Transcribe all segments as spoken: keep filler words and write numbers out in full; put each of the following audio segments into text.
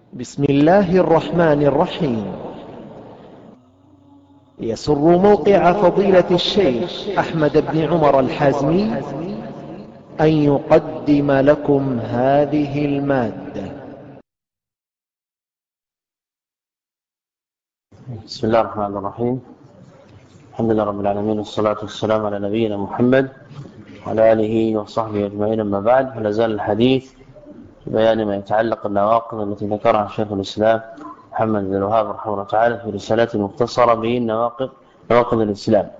بسم الله الرحمن الرحيم. يسر موقع فضيلة الشيخ أحمد بن عمر الحازمي أن يقدم لكم هذه المادة. بسم الله الرحمن الرحيم. الحمد لله رب العالمين، والصلاة والسلام على نبينا محمد وعلى آله وصحبه أجمعين. أما بعد، فلا زال الحديث في بيان ما يتعلق بالنواقض التي ذكرها شيخ الإسلام محمد بن الوهاب رحمه الله تعالى في رسالته المختصرة به نواقض نواقض الإسلام.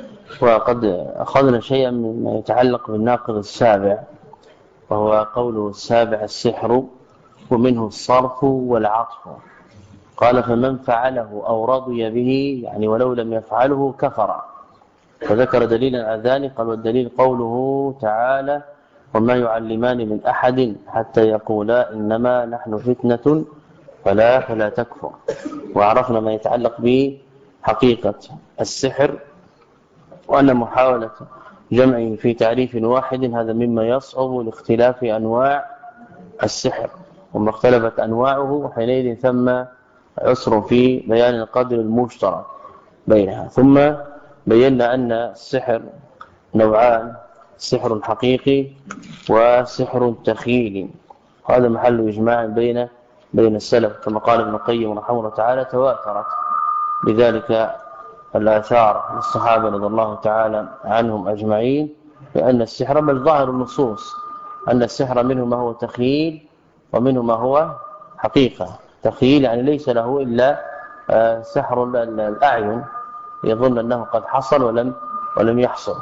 وقد أخذنا شيئا مما يتعلق بالناقض السابع، وهو قوله السابع السحر ومنه الصرف والعطف. قال: فمن فعله أو رضي به، يعني ولو لم يفعله كفر. فذكر دليلا على ذلك، قال: والدليل قوله تعالى: وما يعلمان من أحد حتى يقولا إنما نحن فتنة فلا فلا تكفر. وعرفنا ما يتعلق بحقيقة السحر، وأن محاولة جمعه في تعريف واحد هذا مما يصعب لاختلاف أنواع السحر، وما اختلفت أنواعه حينئذ ثم عسر في بيان القدر المشترك بينها. ثم بينا أن السحر نوعان: سحر حقيقي وسحر تخيلي. هذا محل إجماع بين بين السلف، كما قال ابن القيم رحمه الله تعالى: تواترت بذلك الآثار للصحابة رضي الله تعالى عنهم أجمعين بأن السحر، بل ظاهر النصوص أن السحر منه ما هو تخيل ومنه ما هو حقيقة. تخيل يعني ليس له إلا سحر الأعين، يظن أنه قد حصل ولم ولم يحصل.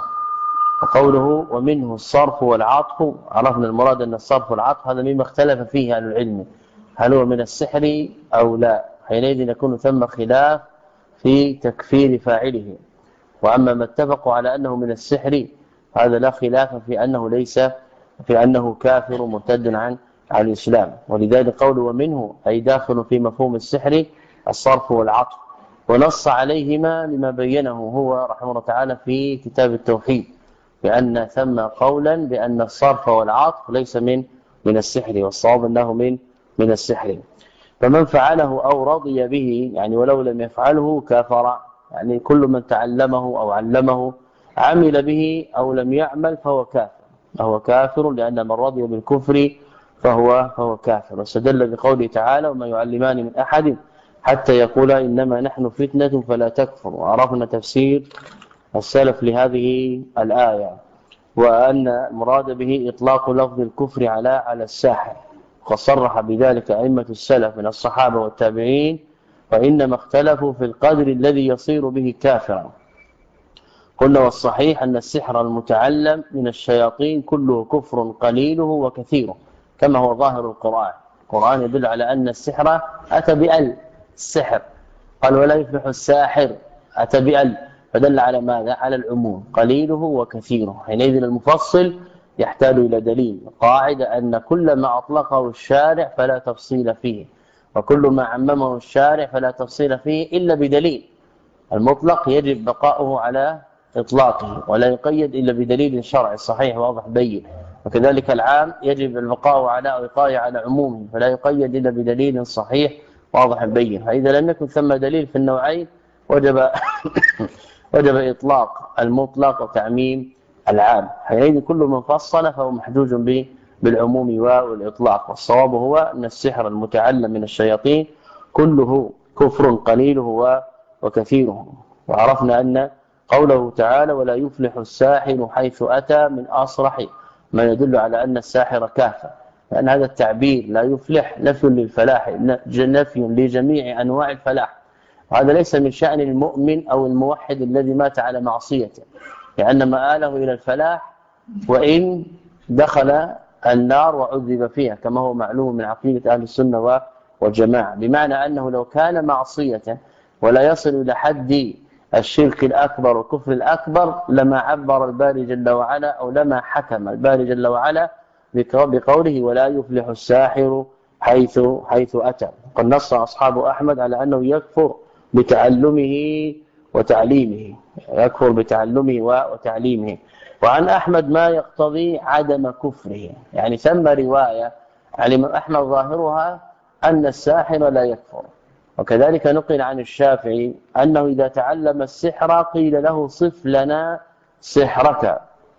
وقوله ومنه الصرف والعطف، عرفنا المراد أن الصرف والعطف هذا مما اختلف فيه أهل العلم، هل هو من السحر أو لا. حينئذ يكون ثم خلاف في تكفير فاعله. وأما ما اتفقوا على أنه من السحر هذا لا خلاف في أنه ليس في أنه كافر مرتد عن عن الإسلام. ولذلك قوله ومنه أي داخل في مفهوم السحر الصرف والعطف، ونص عليهما لما بينه هو رحمه الله تعالى في كتاب التوحيد، بأن ثم قولا بأن الصرف والعطف ليس من من السحر، والصواب أنه من من السحر. فمن فعله أو رضي به، يعني ولو لم يفعله كافر، يعني كل من تعلمه أو علمه عمل به أو لم يعمل فهو كافر فهو كافر لأن من رضي بالكفر فهو فهو كافر. واستدل بقوله تعالى: وما يعلمان من أحد حتى يقولا إنما نحن فتنة فلا تكفر. وعرفنا تفسير السلف لهذه الآية، وأن المراد به إطلاق لفظ الكفر على على الساحر، وقد صرح بذلك أئمة السلف من الصحابة والتابعين، وإنما اختلفوا في القدر الذي يصير به كافرا. قلنا والصحيح أن السحر المتعلم من الشياطين كله كفر قليله وكثيره، كما هو ظاهر القرآن. القرآن يدل على أن السحر أتى بأل السحر، قال: ولا يفلح الساحر، أتى بأل، فدل على ماذا؟ على العموم، قليله وكثيره. حينئذ المفصل يحتاج إلى دليل. قاعدة أن كل ما أطلقه الشارع فلا تفصيل فيه، وكل ما عممه الشارع فلا تفصيل فيه إلا بدليل. المطلق يجب بقاؤه على إطلاقه ولا يقيد إلا بدليل شرعي صحيح واضح بين، وكذلك العام يجب البقاء على وقاية على عمومه فلا يقيد إلا بدليل صحيح واضح بين. فإذا لم يكن ثم دليل في النوعين وجب وجب إطلاق المطلق وتعميم العام. حينئذ كل من فصل فهو محجوج به بالعموم والإطلاق. والصواب هو أن السحر المتعلم من الشياطين كله كفر قليله وكثيره. وعرفنا أن قوله تعالى: ولا يفلح الساحر حيث أتى من أصرح ما يدل على أن الساحر كافر، لأن هذا التعبير لا يفلح نفي للفلاح، نفي لجميع أنواع الفلاح. وهذا ليس من شأن المؤمن أو الموحد الذي مات على معصيته، لأن مآله إلى الفلاح وإن دخل النار وعذب فيها، كما هو معلوم من عقيدة أهل السنة والجماعة. بمعنى أنه لو كان معصية ولا يصل إلى حد الشرك الأكبر والكفر الأكبر لما عبر الباري جل وعلا أو لما حكم الباري جل وعلا بقوله: ولا يفلح الساحر حيث حيث أتى. قد نص أصحاب أحمد على أنه يكفر بتعلمه وتعليمه يكفر بتعلمه وتعليمه. وعن أحمد ما يقتضي عدم كفره، يعني ثم رواية عن الإمام أحمد ظاهرها أن الساحر لا يكفر. وكذلك نقل عن الشافعي أنه إذا تعلم السحر قيل له صف لنا سحرك،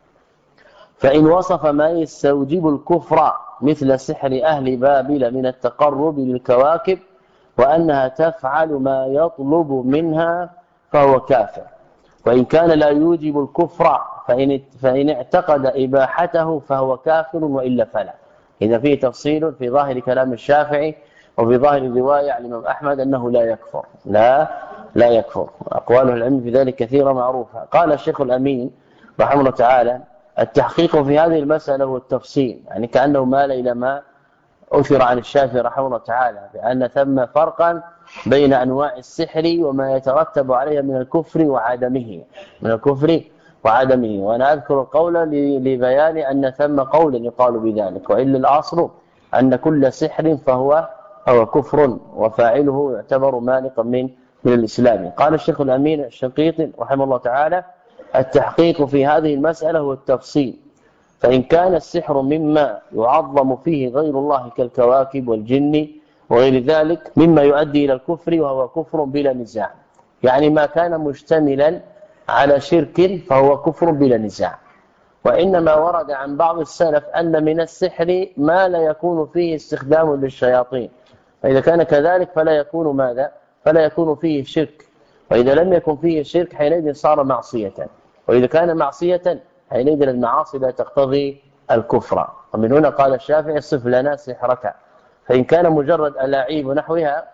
فإن وصف ما يستوجب الكفر مثل سحر أهل بابل من التقرب للكواكب وأنها تفعل ما يطلب منها فهو كافر. وإن كان لا يوجب الكفر فإن, فإن اعتقد إباحته فهو كافر وإلا فلا. إذا فيه تفصيل في ظاهر كلام الشافعي وفي ظاهر الرواية عن الإمام أحمد أنه لا يكفر لا لا يكفر. أقوال العلم في ذلك كثيرة معروفة. قال الشيخ الأمين رحمه الله تعالى: التحقيق في هذه المسألة هو التفصيل، يعني كأنه مال إلى ما أثر عن الشافعي رحمه الله تعالى بأن ثم فرقا بين أنواع السحر وما يترتب عليها من الكفر وعدمه من الكفر وعدمه وأنا أذكر القول لبيان أن ثم قولا يقال بذلك، وإلا الأصل أن كل سحر فهو هو كفر وفاعله يعتبر مانقا من من الإسلام. قال الشيخ الأمين الشنقيطي رحمه الله تعالى: التحقيق في هذه المسألة هو التفصيل، فإن كان السحر مما يعظم فيه غير الله كالكواكب والجن وغير ذلك مما يؤدي إلى الكفر وهو كفر بلا نزاع، يعني ما كان مشتملا على شرك فهو كفر بلا نزاع. وإنما ورد عن بعض السلف أن من السحر ما لا يكون فيه استخدام للشياطين، فإذا كان كذلك فلا يكون ماذا؟ فلا يكون فيه شرك، وإذا لم يكن فيه شرك حينئذ صار معصية، وإذا كان معصية حينئذ المعاصي لا تقتضي الكفر. ومن هنا قال الشافعي: صف لنا سحرك. فإن كان مجرد ألاعيب ونحوها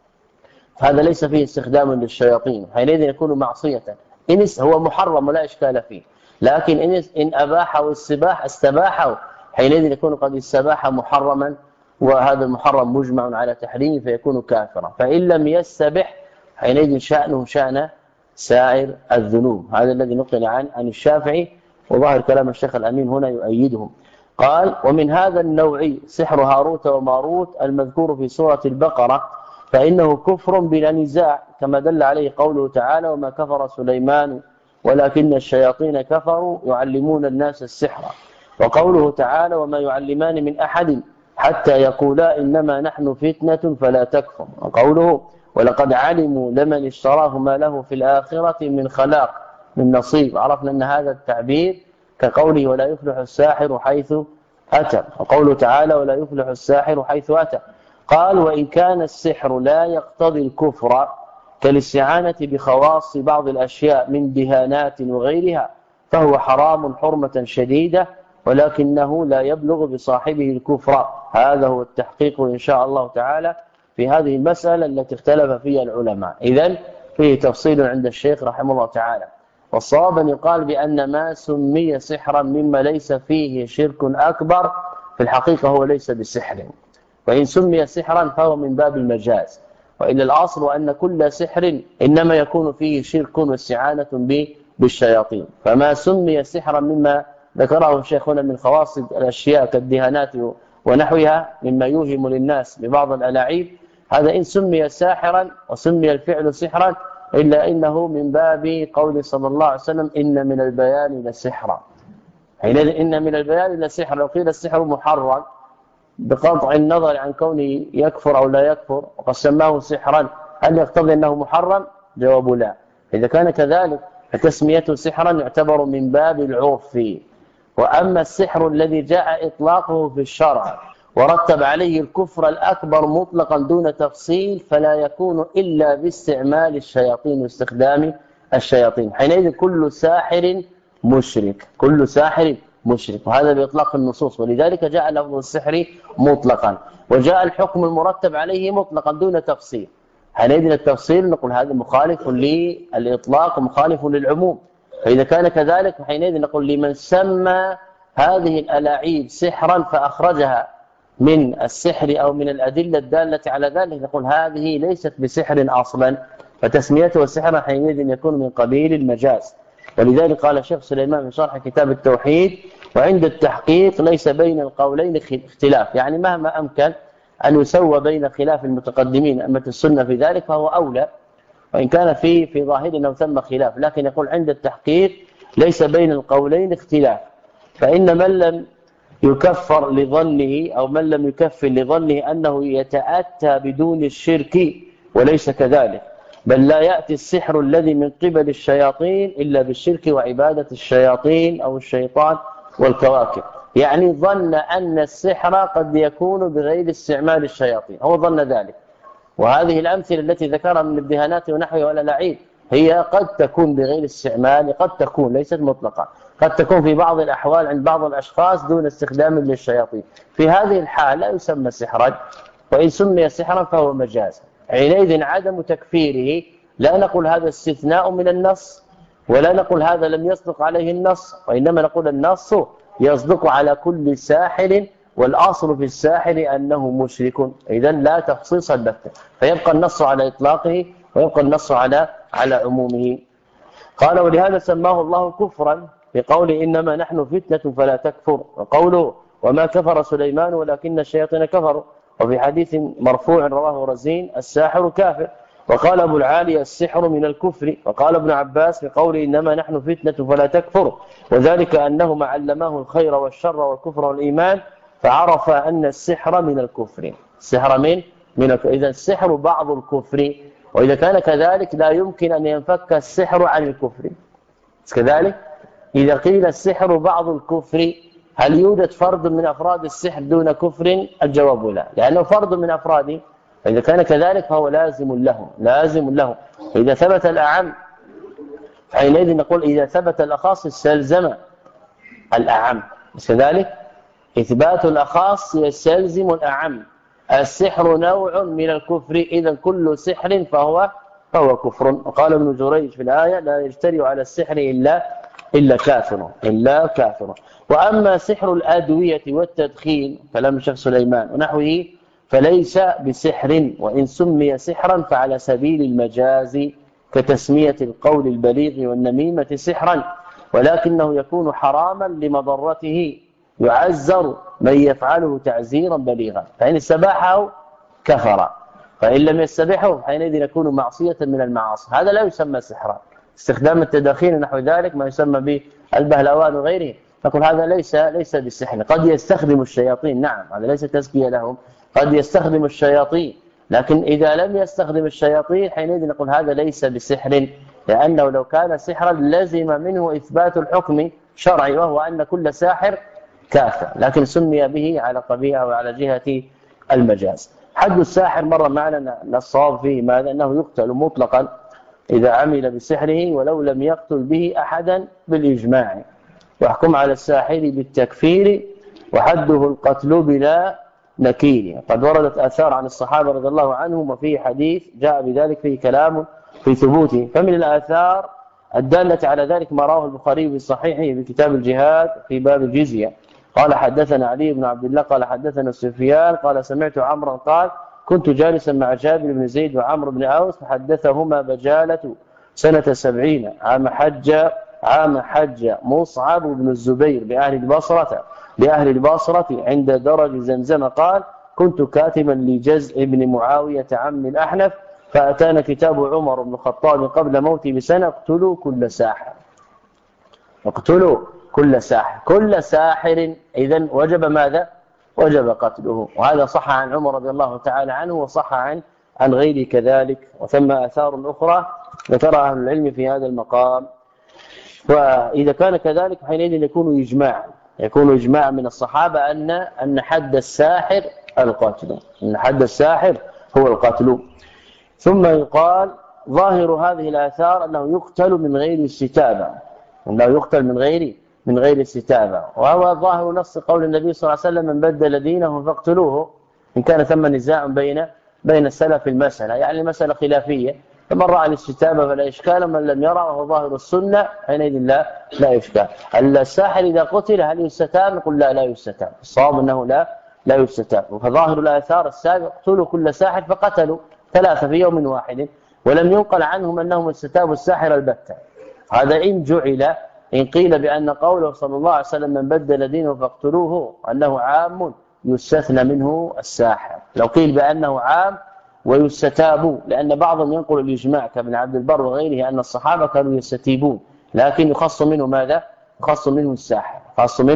فهذا ليس فيه استخدام للشياطين، حينئذ يكون معصية. إن هو محرم ولا إشكال فيه، لكن إن إن أباحه السباح استباحه حينئذ يكون قد استباح محرما، وهذا المحرم مجمع على تحريمه فيكون كافرا. فإن لم يستبح حينئذ شأنه شأن سائر الذنوب. هذا الذي نقل عن عن الشافعي، وظاهر كلام الشيخ الأمين هنا يؤيدهم. قال: ومن هذا النوع سحر هاروت وماروت المذكور في سورة البقرة، فإنه كفر بلا نزاع كما دل عليه قوله تعالى: وما كفر سليمان ولكن الشياطين كفروا يعلمون الناس السحر. وقوله تعالى: وما يعلمان من أحد حتى يقولا إنما نحن فتنة فلا تكفر. وقوله: ولقد علموا لمن اشتراه ما له في الآخرة من خلاق من نصيب. عرفنا أن هذا التعبير كقوله: ولا يفلح الساحر حيث أتى. وقوله تعالى: ولا يفلح الساحر حيث أتى. قال: وإن كان السحر لا يقتضي الكفر كالاستعانة بخواص بعض الأشياء من دهانات وغيرها فهو حرام حرمة شديدة، ولكنه لا يبلغ بصاحبه الكفر. هذا هو التحقيق إن شاء الله تعالى في هذه المسألة التي اختلف فيها العلماء. إذن فيه تفصيل عند الشيخ رحمه الله تعالى. والصواب أن يقال بأن ما سمي سحرا مما ليس فيه شرك أكبر في الحقيقة هو ليس بسحر، وإن سمي سحرا فهو من باب المجاز. وإلا الأصل أن كل سحر إنما يكون فيه شرك واستعانة بالشياطين. فما سمي سحرا مما ذكره الشيخ هنا من خواص الأشياء كالدهانات ونحوها مما يوهم للناس ببعض الألاعيب، هذا إن سمي ساحرا وسمي الفعل سحرا إلا إنه من باب قول صلى الله عليه وسلم: إن من البيان لسحرا. حينئذ إن من البيان لسحرا. لو قيل السحر محرم بقطع النظر عن كونه يكفر أو لا يكفر وقد سماه سحرا، هل يقتضي أنه محرم؟ جواب لا. إذا كان كذلك فتسميته سحرا يعتبر من باب العرف. وأما السحر الذي جاء إطلاقه في الشرع ورتب عليه الكفر الأكبر مطلقا دون تفصيل فلا يكون إلا باستعمال الشياطين واستخدام الشياطين. حينئذ كل ساحر مشرك، كل ساحر مشرك، وهذا بإطلاق النصوص. ولذلك جاء لفظ السحر مطلقا وجاء الحكم المرتب عليه مطلقا دون تفصيل. حينئذ التفصيل نقول هذا مخالف للإطلاق ومخالف للعموم. فإذا كان كذلك حينئذ نقول لمن سمى هذه الألاعيب سحرا فأخرجها من السحر أو من الأدلة الدالة على ذلك نقول هذه ليست بسحر أصلا، فتسميته سحرا حينئذ يكون من قبيل المجاز. ولذلك قال الشيخ سليمان في شرح كتاب التوحيد: وعند التحقيق ليس بين القولين اختلاف، يعني مهما أمكن أن يسوى بين خلاف المتقدمين أمة السنة في ذلك فهو أولى، وإن كان في في ظاهرنا ثم خلاف، لكن يقول عند التحقيق ليس بين القولين اختلاف. فإن من لم يكفر لظنه أو من لم يكفر لظنه أنه يتأتى بدون الشرك، وليس كذلك، بل لا يأتي السحر الذي من قبل الشياطين إلا بالشرك وعبادة الشياطين أو الشيطان والكواكب. يعني ظن أن السحر قد يكون بغير استعمال الشياطين، هو ظن ذلك. وهذه الأمثلة التي ذكرها من الدهانات ونحوها ولا لعيب هي قد تكون بغير استعمال، قد تكون ليست مطلقة، قد تكون في بعض الأحوال عند بعض الأشخاص دون استخدام للشياطين. في هذه الحال لا يسمى سحرا، وإن سمي سحرا فهو مجاز. حينئذ عدم تكفيره لا نقول هذا استثناء من النص، ولا نقول هذا لم يصدق عليه النص، وإنما نقول النص يصدق على كل ساحر، والأصل في الساحر أنه مشرك. إذن لا تخصيص البتة، فيبقى النص على إطلاقه ويبقى النص على على عمومه. قال ولهذا سماه الله كفرا بقوله إنما نحن فتنة فلا تكفر، وقوله وما كفر سليمان ولكن الشياطين كفروا. وفي حديث مرفوع رواه رزين الساحر كافر. وقال أبو العالي السحر من الكفر. وقال ابن عباس بقوله إنما نحن فتنة فلا تكفر، وذلك أنهما علماه الخير والشر والكفر والإيمان، فعرف أن السحر من الكفر. السحر من من الكفر. إذا السحر بعض الكفر، وإذا كان كذلك لا يمكن أن ينفك السحر عن الكفر. كذلك إذا قيل السحر بعض الكفر، هل يوجد فرد من أفراد السحر دون كفر؟ الجواب لا، لأنه فرد من أفراده. فإذا كان كذلك فهو لازم له لازم له إذا ثبت الأعم حينئذ نقول إذا ثبت الأخص استلزم الأعم. كذلك إثبات الأخص يستلزم الأعم. السحر نوع من الكفر، إذا كل سحر فهو فهو كفر. وقال ابن جريج في الآية لا يجترئ على السحر إلا إلا كافر إلا كافر. وأما سحر الأدوية والتدخين كلام الشيخ سليمان ونحوه فليس بسحر، وإن سمي سحرا فعلى سبيل المجاز كتسمية القول البليغ والنميمة سحرا، ولكنه يكون حراما لمضرته، يعزر من يفعله تعزيرا بليغا، فإن استباحه كفر، فإن لم يستبحه حينئذ يكون معصية من المعاصي. هذا لا يسمى سحرا. استخدام التداخين نحو ذلك ما يسمى بالبهلوان وغيره، نقول هذا ليس ليس بالسحر. قد يستخدم الشياطين، نعم هذا ليس تزكية لهم، قد يستخدم الشياطين، لكن إذا لم يستخدم الشياطين حينئذ نقول هذا ليس بسحر، لأنه لو كان سحرا لزم منه إثبات الحكم شرعي، وهو أن كل ساحر كافر، لكن سمي به على قبيحة وعلى جهة المجاز. حد الساحر مر معنا الصواب فيه ماذا؟ أنه يقتل مطلقا إذا عمل بسحره ولو لم يقتل به أحدا بالإجماع، ويحكم على الساحر بالتكفير، وحده القتل بلا نكير. قد وردت آثار عن الصحابة رضي الله عنهم، وفيه حديث جاء بذلك فيه كلام في ثبوته. فمن الآثار الدالة على ذلك ما رواه البخاري في صحيحه في كتاب الجهاد في باب الجزية. قال حدثنا علي بن عبد الله قال حدثنا سفيان قال سمعت عمرا قال كنت جالسا مع جابر بن زيد وعمرو بن أوس فحدثهما بجالة سنة سبعين عام حج عام حج مصعب بن الزبير بأهل البصرة بأهل البصرة عند درج زمزم قال كنت كاتبا لجزء بن معاوية عم الأحنف، فأتانا كتاب عمر بن الخطاب قبل موته بسنة اقتلوا كل ساحر اقتلوا كل ساحر كل ساحر إذن وجب ماذا؟ وجب قتله. وهذا صح عن عمر رضي الله تعالى عنه، وصح عن عن غيره كذلك، وثم آثار أخرى ذكرها أهل العلم في هذا المقام. وإذا كان كذلك حينئذ يكون إجماعا يكون إجماع من الصحابة أن أن حد الساحر القتل أن حد الساحر هو القتل. ثم يقال ظاهر هذه الآثار أنه يقتل من غير استتابة أنه يقتل من غير من غير استتابة وهو ظاهر نص قول النبي صلى الله عليه وسلم من بدل دينه فاقتلوه، إن كان ثم نزاع بين بين السلف المسألة، يعني مسألة خلافية، فمن رأى الاستتابة فلا إشكال، من لم يرى وهو ظاهر السنة حينئذ لا لا إشكال. الساحر إذا قتل هل يستتاب؟ نقول لا لا يستتاب، الصواب أنه لا لا يستتاب. فظاهر الآثار السابقة اقتلوا كل ساحر، فقتلوا ثلاثة في يوم واحد، ولم ينقل عنهم أنهم استتابوا الساحر البتة. هذا إن جعل إن قيل بأن قوله صلى الله عليه وسلم من بدل دينه فاقتلوه أنه عام يستثنى منه الساحر، لو قيل بأنه عام ويستتاب، لأن بعضهم ينقل الإجماع كابن عبد البر وغيره أن الصحابة كانوا يستتيبون، لكن يخص منه ماذا؟ يخص منه الساحر يخص منه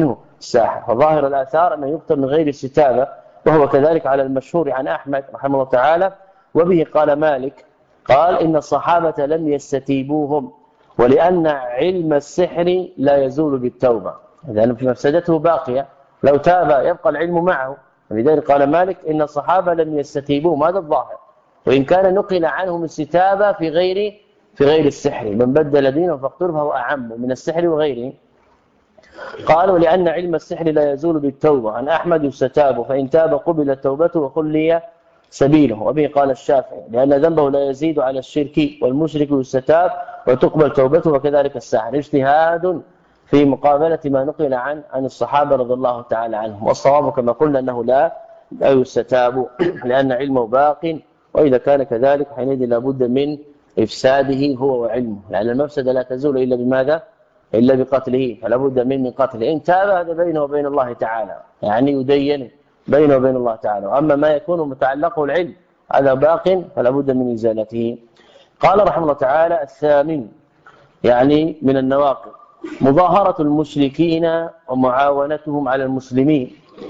الساحر. فظاهر الآثار أنه يقتل من غير استتابة، وهو كذلك على المشهور عن أحمد رحمه الله تعالى. وبه قال مالك قال إن الصحابة لم يستتيبوهم، ولأن علم السحر لا يزول بالتوبة، لأن في مفسدته باقية، لو تاب يبقى العلم معه. ولذلك قال مالك إن الصحابة لم يستتيبوهم، هذا الظاهر، وإن كان نقل عنهم استتابة في غير في غير السحر، من بدل دينه فاقتله فهو أعم من السحر وغيره. قالوا لأن علم السحر لا يزول بالتوبة. عن أحمد يستتاب، فإن تاب قبلت توبته وخلي سبيله. وبه قال الشافعي لأن ذنبه لا يزيد على الشرك، والمشرك يستتاب وتقبل توبته، وكذلك الساحر. اجتهاد في مقابلة ما نقل عن عن الصحابة رضي الله تعالى عنهم، والصواب كما قلنا أنه لا لا يستتاب لأن علمه باق، وإذا كان كذلك حينئذ لابد من إفساده هو وعلمه، لأن المفسدة لا تزول إلا بماذا؟ إلا بقتله، فلا بد من من قتله. إن تاب هذا بينه وبين الله تعالى، يعني يدين بينه وبين الله تعالى. وأما ما يكون متعلقه العلم هذا باق فلا بد من إزالته. قال رحمه الله تعالى الثامن يعني من النواقض مظاهرة المشركين ومعاونتهم على المسلمين.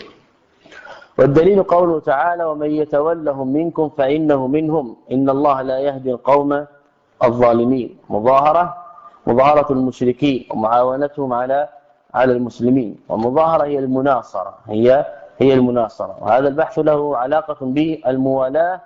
والدليل قوله تعالى ومن يتولهم منكم فإنه منهم إن الله لا يهدي القوم الظالمين. مظاهرة مظاهرة المشركين ومعاونتهم على على المسلمين. ومظاهرة هي المناصرة، هي هي المناصرة. وهذا البحث له علاقة بالموالاة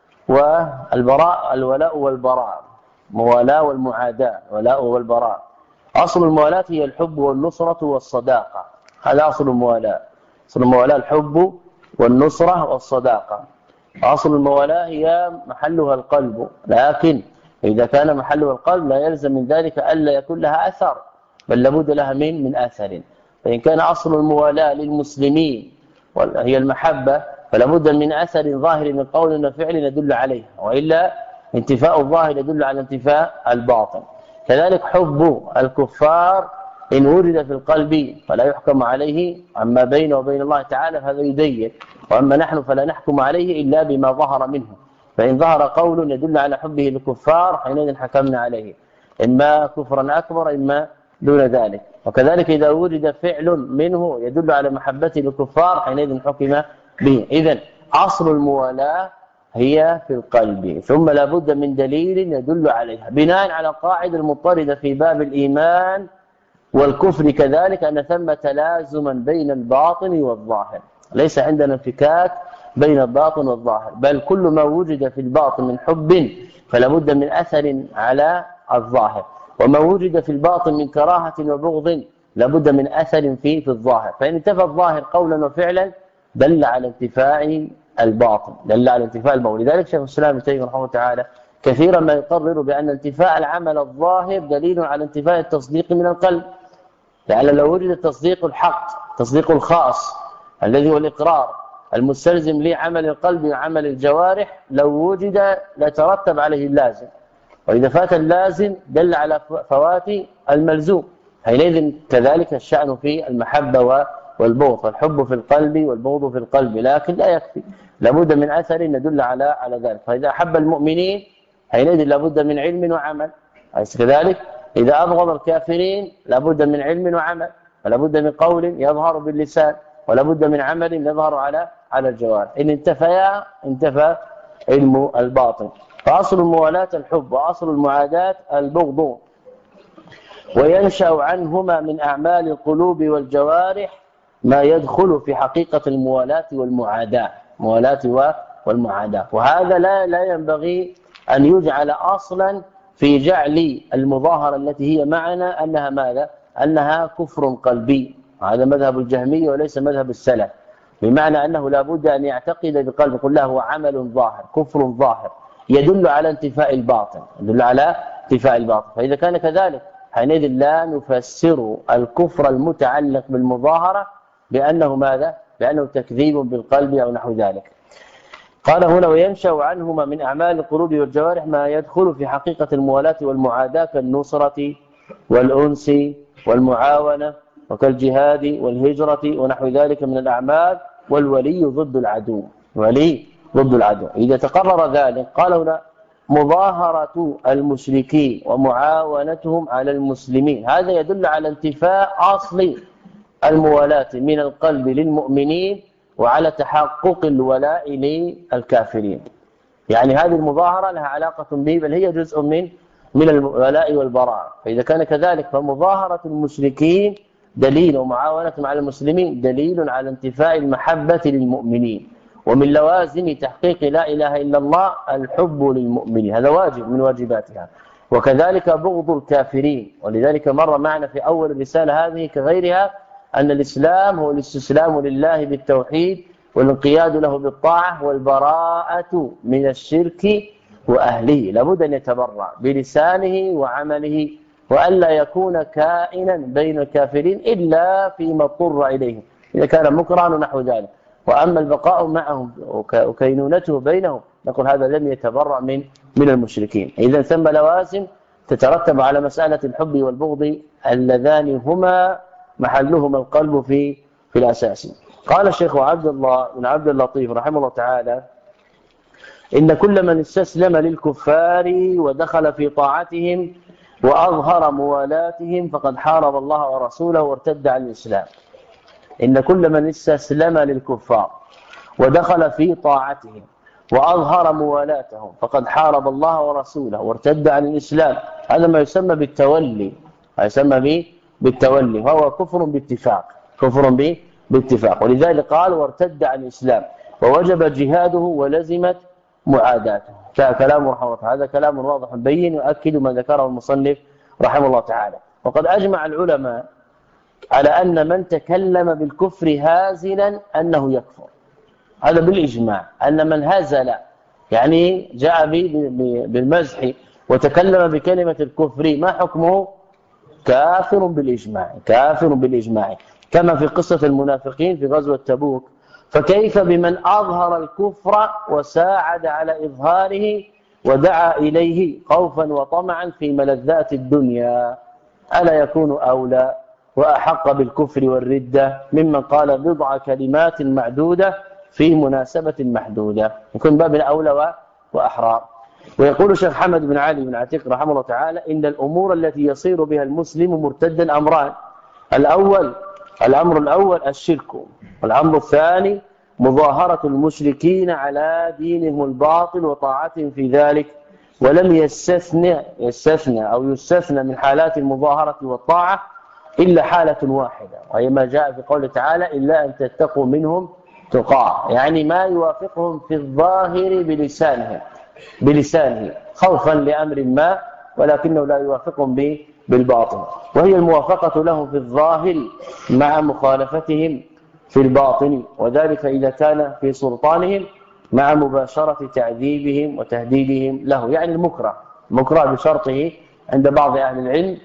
والبراء، الولاء والبراء، موالاة والمعاداة، ولاء والبراء. أصل الموالاة هي الحب والنصرة والصداقة، هذا أصل الموالاة. أصل الموالاة الحب والنصرة والصداقة. أصل الموالاة هي محلها القلب، لكن إذا كان محلها القلب لا يلزم من ذلك ألا يكون لها أثر، بل لابد لها من من أثر. فإن كان أصل الموالاة للمسلمين وهي المحبة فلا بد من أثر ظاهر من قول وفعل يدل عليه، وإلا انتفاء الظاهر يدل على انتفاء الباطن. كذلك حب الكفار إن ورد في القلب فلا يحكم عليه عما بينه وبين الله تعالى، فهذا يدين. وأما نحن فلا نحكم عليه إلا بما ظهر منه، فإن ظهر قول يدل على حبه للكفار حينئذ حكمنا عليه، إما كفرا أكبر إما دون ذلك. وكذلك إذا ورد فعل منه يدل على محبته للكفار حينئذ حكم به. إذن أصل الموالاة هي في القلب، ثم لا بد من دليل يدل عليها، بناء على قاعدة المضطردة في باب الإيمان والكفر كذلك أن ثم تلازما بين الباطن والظاهر، ليس عندنا انفكاك بين الباطن والظاهر، بل كل ما وجد في الباطن من حب فلا بد من أثر على الظاهر، وما وجد في الباطن من كراهة وبغض لا بد من أثر فيه في الظاهر. فإن انتفى الظاهر قولا وفعلا دل على انتفاء الباطن، دل على انتفاء الباطن. لذلك شيخ الإسلام ابن تيمية رحمه الله تعالى كثيرا ما يقرر بأن انتفاء العمل الظاهر دليل على انتفاء التصديق من القلب، لأن لو وجد التصديق الحق، تصديق الخاص الذي هو الإقرار المستلزم لعمل القلب وعمل الجوارح، لو وجد لترتب عليه اللازم، وإذا فات اللازم دل على فوات الملزوم. حينئذ كذلك الشأن في المحبة والبغض، فالحب في القلب والبغض في القلب، لكن لا يكفي، لابد من أثر يدل على على ذلك. فإذا أحب المؤمنين حينئذ لابد من علم وعمل، أليس كذلك؟ إذا أبغض الكافرين لابد من علم وعمل، فلابد من قول يظهر باللسان، ولابد من عمل يظهر على على الجوارح. إن انتفيا انتفى علم الباطن. فأصل الموالاة الحب، وأصل المعاداة البغض، وينشأ عنهما من أعمال القلوب والجوارح ما يدخل في حقيقة الموالاة والمعاداة، موالاة والمعاداة. وهذا لا لا ينبغي أن يجعل أصلا في جعل المظاهرة التي هي معنا أنها ماذا؟ أنها كفر قلبي. هذا مذهب الجهمية وليس مذهب السلف، بمعنى أنه لا بد أن يعتقد بقلبه كله هو عمل ظاهر، كفر ظاهر يدل على انتفاء الباطن، يدل على انتفاء الباطن. فإذا كان كذلك حينئذ لا نفسر الكفر المتعلق بالمظاهرة بأنه ماذا؟ بأنه تكذيب بالقلب أو نحو ذلك. قال هنا وينشأ عنهما من أعمال القلوب والجوارح ما يدخل في حقيقة الموالاة والمعاداة كالنصرة والأنس والمعاونة وكالجهاد والهجرة ونحو ذلك من الأعمال. والولي ضد العدو، ولي ضد العدو. إذا تقرر ذلك قال هنا مظاهرة المشركين ومعاونتهم على المسلمين، هذا يدل على انتفاء أصل الموالاة من القلب للمؤمنين وعلى تحقق الولاء للكافرين. يعني هذه المظاهرة لها علاقة به، بل هي جزء من من الولاء والبراء. فإذا كان كذلك فمظاهرة المشركين دليل، ومعاونتهم على المسلمين دليل على انتفاء المحبة للمؤمنين. ومن لوازم تحقيق لا إله إلا الله الحب للمؤمنين، هذا واجب من واجباتها. وكذلك بغض الكافرين، ولذلك مر معنا في أول الرسالة هذه كغيرها أن الإسلام هو الاستسلام لله بالتوحيد والانقياد له بالطاعة والبراءة من الشرك وأهله. لابد أن يتبرأ بلسانه وعمله، وألا يكون كائنا بين الكافرين إلا فيما اضطر إليه إذا كان مكرها ونحو ذلك. وأما البقاء معهم وكينونته بينهم نقول هذا لم يتبرأ من من المشركين. إذا ثم لوازم تترتب على مسألة الحب والبغض اللذان هما محلهما القلب في في الأساس. قال الشيخ عبد الله بن عبد اللطيف رحمه الله تعالى: إن كل من استسلم للكفار ودخل في طاعتهم وأظهر موالاتهم فقد حارب الله ورسوله وارتد عن الإسلام. إن كل من استسلم للكفار ودخل في طاعتهم وأظهر موالاتهم فقد حارب الله ورسوله وارتد عن الإسلام. هذا ما يسمى بالتولي، ما يسمى به بالتولي، وهو كفر باتفاق، كفر به باتفاق. ولذلك قال وارتد عن الإسلام ووجب جهاده ولزمت معاداته. كلام رحمه الله، هذا كلام واضح بين يؤكد ما ذكره المصنف رحمه الله تعالى. وقد أجمع العلماء على أن من تكلم بالكفر هازلا أنه يكفر، هذا بالإجماع، أن من هزل يعني جاء بالمزح وتكلم بكلمة الكفر ما حكمه؟ كافر بالإجماع، كافر بالإجماع، كما في قصة المنافقين في غزوة تبوك. فكيف بمن أظهر الكفر وساعد على إظهاره ودعا إليه خوفا وطمعا في ملذات الدنيا؟ ألا يكون أولى وأحق بالكفر والردة ممن قال بضع كلمات معدودة في مناسبة محدودة؟ يكون باب الأولى وأحرار. ويقول الشيخ حمد بن علي بن عتيق رحمه الله تعالى: إن الأمور التي يصير بها المسلم مرتدا أمران: الأول الأمر الأول الشرك، والأمر الثاني مظاهرة المشركين على دينهم الباطل وطاعتهم في ذلك. ولم يستثنى يستثنى أو يستثنى من حالات المظاهرة والطاعة إلا حالة واحدة، وهي ما جاء في قوله تعالى: إلا أن تتقوا منهم تقاه، يعني ما يوافقهم في الظاهر بلسانهم بلسانه خوفا لأمر ما، ولكنه لا يوافقهم به بالباطن، وهي الموافقة لهم في الظاهر مع مخالفتهم في الباطن، وذلك إذا كان في سلطانهم مع مباشرة تعذيبهم وتهديدهم له. يعني المكره مكره بشرطه عند بعض أهل العلم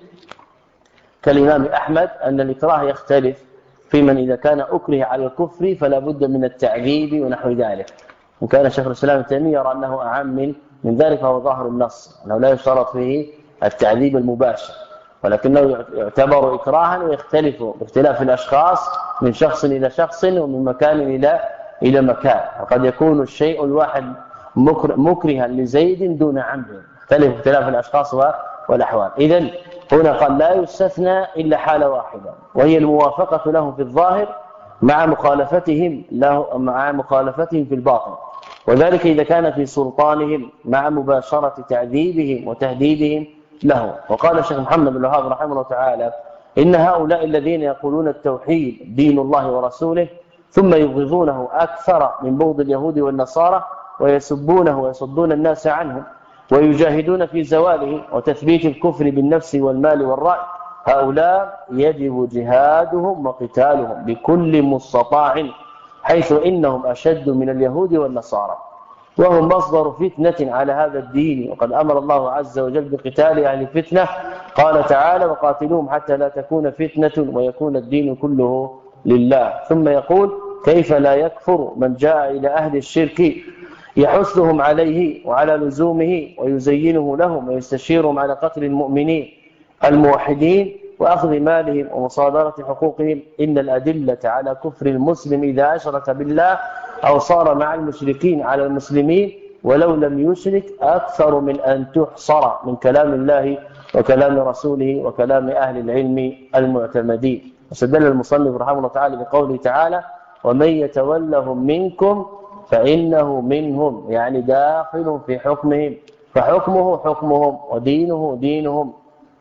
كالإمام أحمد أن الإكراه يختلف في من إذا كان أكره على الكفر فلا بد من التعذيب ونحو ذلك. وإن كان شيخ الإسلام ابن تيمية يرى أنه أعم من من ذلك، فهو ظاهر النص أنه لا يشترط فيه التعذيب المباشر، ولكنه يعتبر إكراها ويختلف باختلاف الأشخاص من شخص إلى شخص ومن مكان إلى إلى مكان. وقد يكون الشيء الواحد مكرها لزيد دون عمرو، يختلف اختلاف الأشخاص والأحوال. إذن هنا قال لا يستثنى إلا حالة واحدة، وهي الموافقة لهم في الظاهر مع مخالفتهم له مع مخالفتهم في الباطن، وذلك إذا كان في سلطانهم مع مباشرة تعذيبهم وتهديدهم له. وقال الشيخ محمد بن الوهاب رحمه الله تعالى: إن هؤلاء الذين يقولون التوحيد دين الله ورسوله ثم يبغضونه أكثر من بغض اليهود والنصارى ويسبونه ويصدون الناس عنه ويجاهدون في زواله وتثبيت الكفر بالنفس والمال والرأي، هؤلاء يجب جهادهم وقتالهم بكل مستطاع، حيث إنهم أشد من اليهود والنصارى وهم مصدر فتنة على هذا الدين. وقد أمر الله عز وجل بقتال أهل الفتنة، قال تعالى: وقاتلوهم حتى لا تكون فتنة ويكون الدين كله لله. ثم يقول: كيف لا يكفر من جاء إلى أهل الشرك يحثهم عليه وعلى لزومه ويزينه لهم ويستشيرهم على قتل المؤمنين الموحدين وأخذ مالهم ومصادرة حقوقهم. إن الأدلة على كفر المسلم إذا أشرك بالله أو صار مع المشركين على المسلمين ولو لم يشرك أكثر من أن تحصر من كلام الله وكلام رسوله وكلام أهل العلم المعتمدين. واستدل المصنف رحمه الله تعالى بقوله تعالى ومن يتولهم منكم فإنه منهم، يعني داخل في حكمهم، فحكمه حكمهم ودينه دينهم.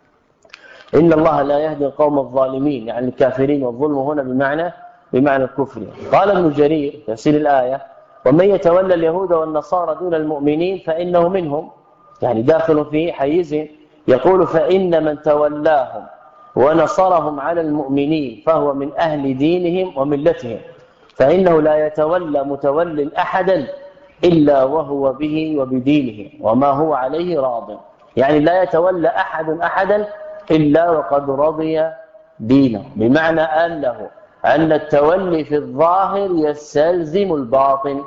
إن الله لا يهدي القوم الظالمين، يعني الكافرين، والظلم هنا بمعنى بمعنى الكفر. قال ابن جرير تفسير الآية ومن يتولى اليهود والنصارى دون المؤمنين فإنه منهم، يعني داخل في حيزهم. يقول فإن من تولاهم ونصرهم على المؤمنين فهو من أهل دينهم وملتهم، فإنه لا يتولى متول أحدا إلا وهو به وبدينه وما هو عليه راض، يعني لا يتولى أحد أحدا إلا وقد رضي دينه، بمعنى أنه أن التولي في الظاهر يستلزم الباطن،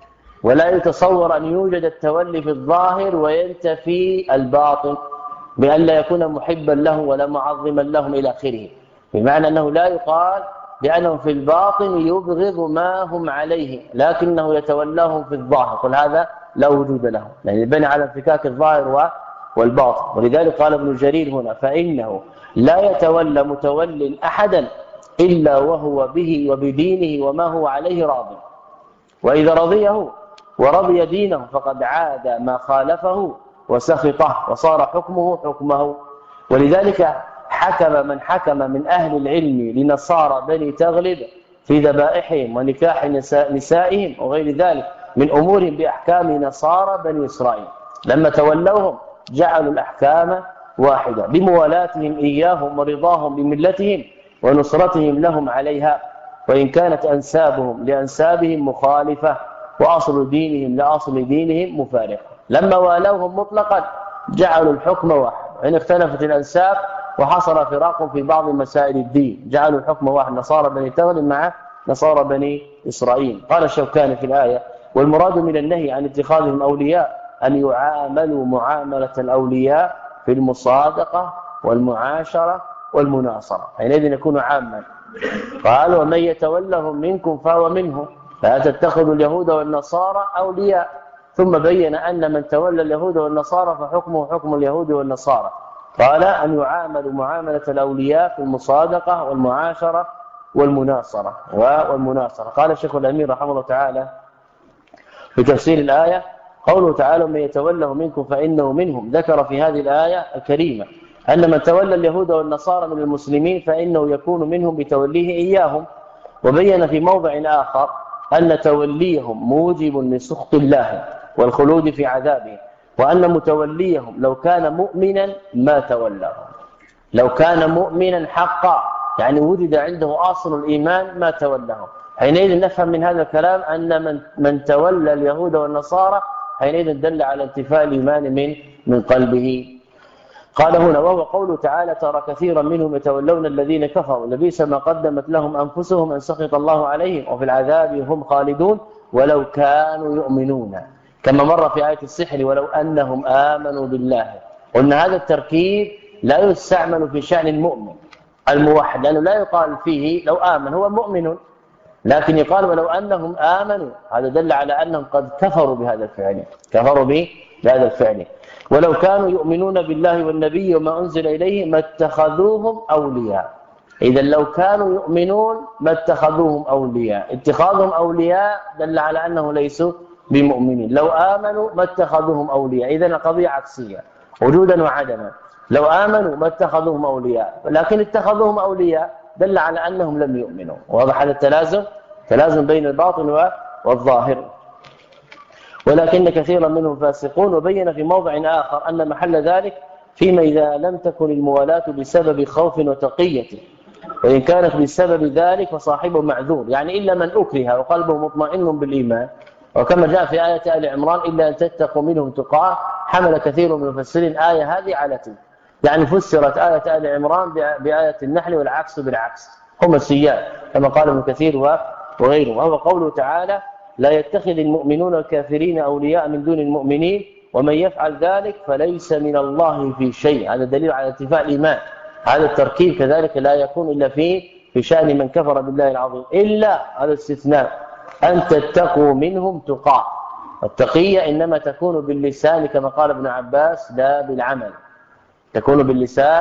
ولا يتصور أن يوجد التولي في الظاهر وينتفي الباطن بأن لا يكون محبا له ولا معظما لهم إلى آخره، بمعنى أنه لا يقال بأنهم في الباطن يبغض ما هم عليه لكنه يتولاهم في الظاهر، قل هذا لا وجود له، يعني يبني على انفكاك الظاهر والباطن. ولذلك قال ابن جرير هنا فإنه لا يتولى متول أحدا إلا وهو به وبدينه وما هو عليه راض، وإذا رضيه ورضي دينه فقد عاد ما خالفه وسخطه وصار حكمه حكمه. ولذلك حكم من حكم من أهل العلم لنصارى بني تغلب في ذبائحهم ونكاح نسائهم وغير ذلك من أمور بأحكام نصارى بني إسرائيل، لما تولوهم جعلوا الأحكام واحدة بموالاتهم إياهم ورضاهم بملتهم ونصرتهم لهم عليها، وإن كانت أنسابهم لأنسابهم مخالفة وأصل دينهم لأصل دينهم مفارقة. لما والوهم مطلقا جعلوا الحكم واحد، وإن اختلفت الأنساب وحصل فراق في بعض مسائل الدين جعلوا الحكم واحد، نصارى بني تغلب مع نصارى بني إسرائيل. قال الشوكاني في الآية والمراد من النهي عن اتخاذهم أولياء أن يعاملوا معاملة الأولياء في المصادقة والمعاشرة والمناصرة، حينئذ يكون عاما. قال ومن يتولهم منكم فهو منهم، لا تتخذوا اليهود والنصارى أولياء، ثم بين أن من تولى اليهود والنصارى فحكمه حكم اليهود والنصارى. قال أن يعاملوا معاملة الأولياء في المصادقة والمعاشرة والمناصرة والمناصرة. قال الشيخ الأمير رحمه الله تعالى في تفسير الآية قوله تعالى من يتوله منكم فإنه منهم، ذكر في هذه الآية الكريمة أن من تولى اليهود والنصارى من المسلمين فإنه يكون منهم بتوليه إياهم، وبين في موضع آخر أن توليهم موجب لسخط الله والخلود في عذابه، وأن متوليهم لو كان مؤمنا ما تولاهم، لو كان مؤمنا حقا يعني وجد عنده أصل الإيمان ما تولاهم. حينئذ نفهم من هذا الكلام أن من, من تولى اليهود والنصارى حينئذ دل على انتفاء الإيمان من من قلبه. قال هنا وهو قوله تعالى ترى كثيرا منهم يتولون الذين كفروا لبئس ما قدمت لهم أنفسهم أن سخط الله عليهم وفي العذاب هم خالدون ولو كانوا يؤمنون، كما مر في آية السحر ولو أنهم آمنوا بالله. قلنا هذا التركيب لا يستعمل في شأن المؤمن الموحد، لأنه لا يقال فيه لو آمن هو مؤمن، لكن يقال ولو أنهم آمنوا، هذا دل على أنهم قد كفروا بهذا الفعل، كفروا به بهذا الفعل. ولو كانوا يؤمنون بالله والنبي وما أنزل إليه ما اتخذوهم أولياء، إذا لو كانوا يؤمنون ما اتخذوهم أولياء، اتخاذهم أولياء دل على أنه ليسوا بمؤمنين. لو آمنوا ما اتخذوهم أولياء، إذا القضية عكسية وجودا وعدما، لو آمنوا ما اتخذوهم أولياء، لكن اتخذوهم أولياء دل على أنهم لم يؤمنوا. واضح هذا التلازم، تلازم بين الباطن والظاهر. ولكن كثيرا منهم فاسقون. وبين في موضع آخر أن محل ذلك فيما إذا لم تكن الموالاة بسبب خوف وتقية، وإن كانت بسبب ذلك فصاحبه معذور، يعني إلا من أكره وقلبه مطمئن بالإيمان، وكما جاء في آية آل عمران إلا أن تتقوا منهم تقاه، حمل كثير من المفسرين الآية هذه على تلك، يعني فسرت آية آل عمران بآية النحل والعكس بالعكس، هم السياق كما قال ابن كثير وغيره. وهو قوله تعالى لا يتخذ المؤمنون الكافرين أولياء من دون المؤمنين ومن يفعل ذلك فليس من الله في شيء. هذا دليل على اتفاء الإيمان. هذا التركيب كذلك لا يكون إلا في في شأن من كفر بالله العظيم، إلا هذا الاستثناء أن تتقوا منهم تقاه. التقية إنما تكون باللسان كما قال ابن عباس لا بالعمل، تكون باللسان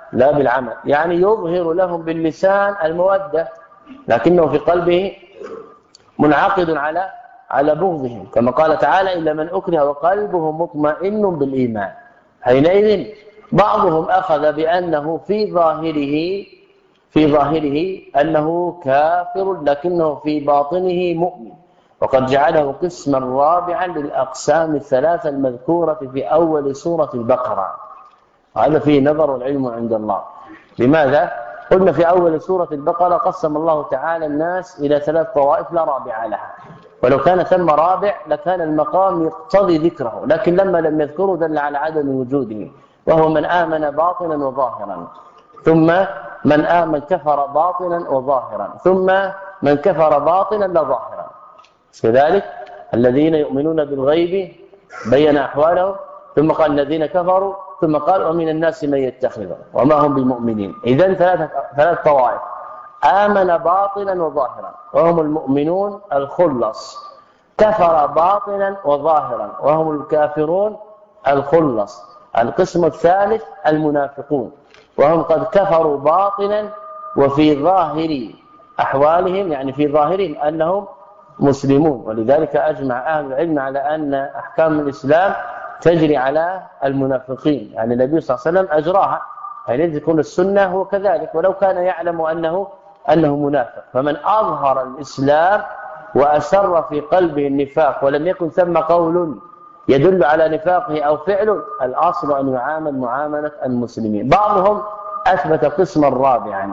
لا بالعمل، يعني يظهر لهم باللسان المودة لكنه في قلبه منعقد على على بغضهم، كما قال تعالى إلا من أكره وقلبه مطمئن بالإيمان. حينئذ بعضهم أخذ بأنه في ظاهره في ظاهره أنه كافر لكنه في باطنه مؤمن، وقد جعله قسما رابعا للأقسام الثلاثة المذكورة في أول سورة البقرة. هذا فيه نظر العلم عند الله. لماذا؟ قلنا في أول سورة البقرة قسم الله تعالى الناس إلى ثلاث طوائف لا رابع لها، ولو كان ثم رابع لكان المقام يقتضي ذكره، لكن لما لم يذكره دل على عدم وجوده، وهو من آمن باطنا وظاهرا، ثم من آمن كفر باطنا وظاهرا، ثم من كفر باطنا لا ظاهرا. كذلك الذين يؤمنون بالغيب بين أحوالهم، ثم قال الذين كفروا، ثم قال ومن الناس من يتخذ وما هم بمؤمنين. إذن ثلاثة ثلاث طوائف: آمن باطنا وظاهرا وهم المؤمنون الخلص، كفر باطنا وظاهرا وهم الكافرون الخلص. القسم الثالث المنافقون، وهم قد كفروا باطنا وفي ظاهر أحوالهم، يعني في ظاهرهم أنهم مسلمون. ولذلك أجمع أهل العلم على أن أحكام الإسلام تجري على المنافقين، يعني النبي صلى الله عليه وسلم أجراها، يعني تكون السنة هو كذلك، ولو كان يعلم أنه أنه منافق. فمن أظهر الإسلام وأسر في قلبه النفاق ولم يكن ثم قول يدل على نفاقه أو فعل، الأصل أن يعامل معاملة المسلمين. بعضهم أثبت قسما رابعا،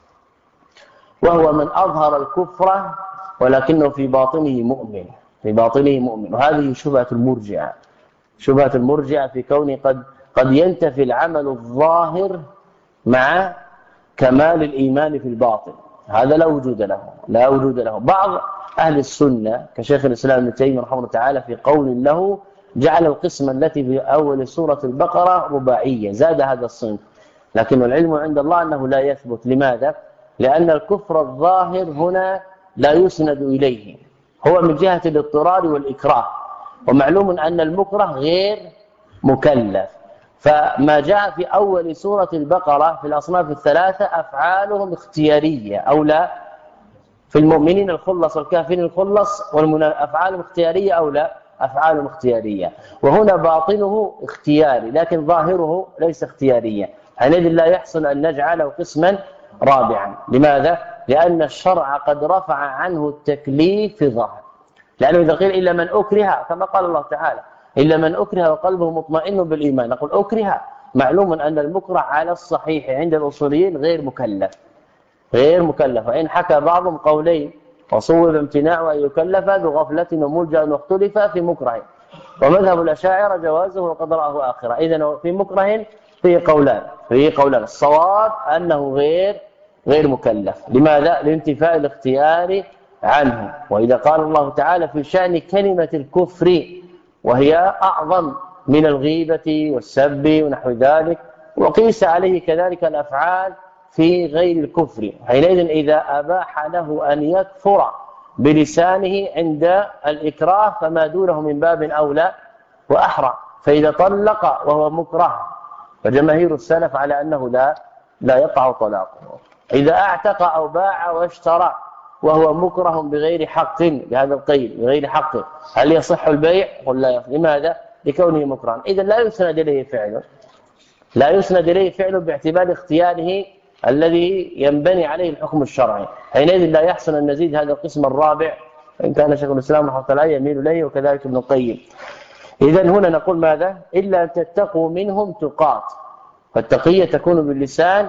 وهو من أظهر الكفر ولكنه في باطنه مؤمن في باطنه مؤمن وهذه شبهة المرجئة شبهة المرجئة في كونه قد قد ينتفي العمل الظاهر مع كمال الإيمان في الباطن. هذا لا وجود له لا وجود له بعض أهل السنة كشيخ الإسلام ابن تيمية رحمه الله تعالى في قول له جعل القسم التي في أول سورة البقرة رباعية، زاد هذا الصنف، لكن العلم عند الله أنه لا يثبت. لماذا؟ لأن الكفر الظاهر هنا لا يسند إليه، هو من جهة الاضطرار والإكراه، ومعلوم أن المكره غير مكلف. فما جاء في أول سورة البقرة في الأصناف الثلاثة أفعالهم اختيارية أو لا، في المؤمنين الخلص والكافرين الخلص، والأفعال اختيارية أو لا، أفعال اختيارية. وهنا باطنه اختياري لكن ظاهره ليس اختياريا، حينئذ لا يحصل أن نجعله قسما رابعا. لماذا؟ لأن الشرع قد رفع عنه التكليف في ظاهر، لأنه إذا قيل إلا من أكره كما قال الله تعالى إلا من أكره وقلبه مطمئن بالإيمان، نقول أكره، معلوم أن المكره على الصحيح عند الأصوليين غير مكلف غير مكلف وإن حكى بعضهم قولين وصوب امتناعه أن يكلف ذو غفلة وملجأ واختلف في مكره، ومذهب الأشاعرة جوازه وقد رآه آخرة. إذن في مكره فيه قولان فيه قولان الصواب أنه غير غير مكلف. لماذا؟ لانتفاء الاختيار عنه. وإذا قال الله تعالى في شأن كلمة الكفر وهي أعظم من الغيبة والسب ونحو ذلك، وقيس عليه كذلك الأفعال في غير الكفر، حينئذ إذا أباح له أن يكفر بلسانه عند الإكراه فما دونه من باب أولى وأحرى. فإذا طلق وهو مكره فجماهير السلف على أنه لا لا يقع طلاقه. إذا اعتق أو باع واشترى وهو مكره بغير حق، بهذا القيد بغير حق، هل يصح البيع؟ قل لا يصح. لماذا؟ لكونه مكرها. إذن لا يسند إليه فعله لا يسند إليه فعله باعتبار اختياره الذي ينبني عليه الحكم الشرعي، حينئذ لا يحسن أن نزيد هذا القسم الرابع، وإن كان شيخ الإسلام رحمه الله يميل إليه وكذلك ابن القيم. إذن هنا نقول ماذا؟ إلا أن تتقوا منهم تقات، فالتقية تكون باللسان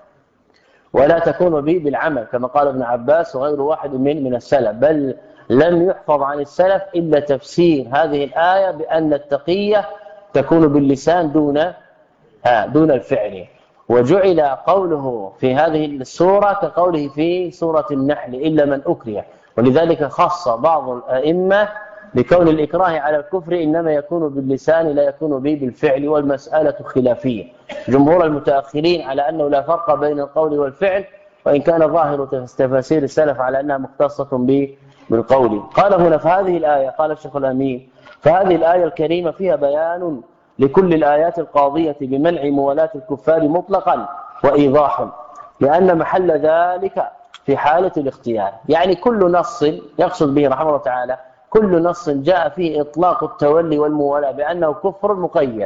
ولا تكون به بالعمل، كما قال ابن عباس وغير واحد من من السلف، بل لم يحفظ عن السلف إلا تفسير هذه الآية بأن التقية تكون باللسان دون آه دون الفعل. وجعل قوله في هذه السورة كقوله في سورة النحل إلا من أكره، ولذلك خص بعض الأئمة بكون الإكراه على الكفر إنما يكون باللسان لا يكون به بالفعل، والمسألة خلافية. جمهور المتأخرين على أنه لا فرق بين القول والفعل، وإن كان ظاهر تفاسير السلف على أنها مختصة بالقول. قال هنا في هذه الآية، قال الشيخ الأمين، فهذه الآية الكريمة فيها بيان لكل الآيات القاضية بمنع موالاة الكفار مطلقا وإيضاح، لأن محل ذلك في حالة الاختيار. يعني كل نص يقصد به رحمه الله تعالى كل نص جاء فيه إطلاق التولي والموالاة بأنه كفر مقيد.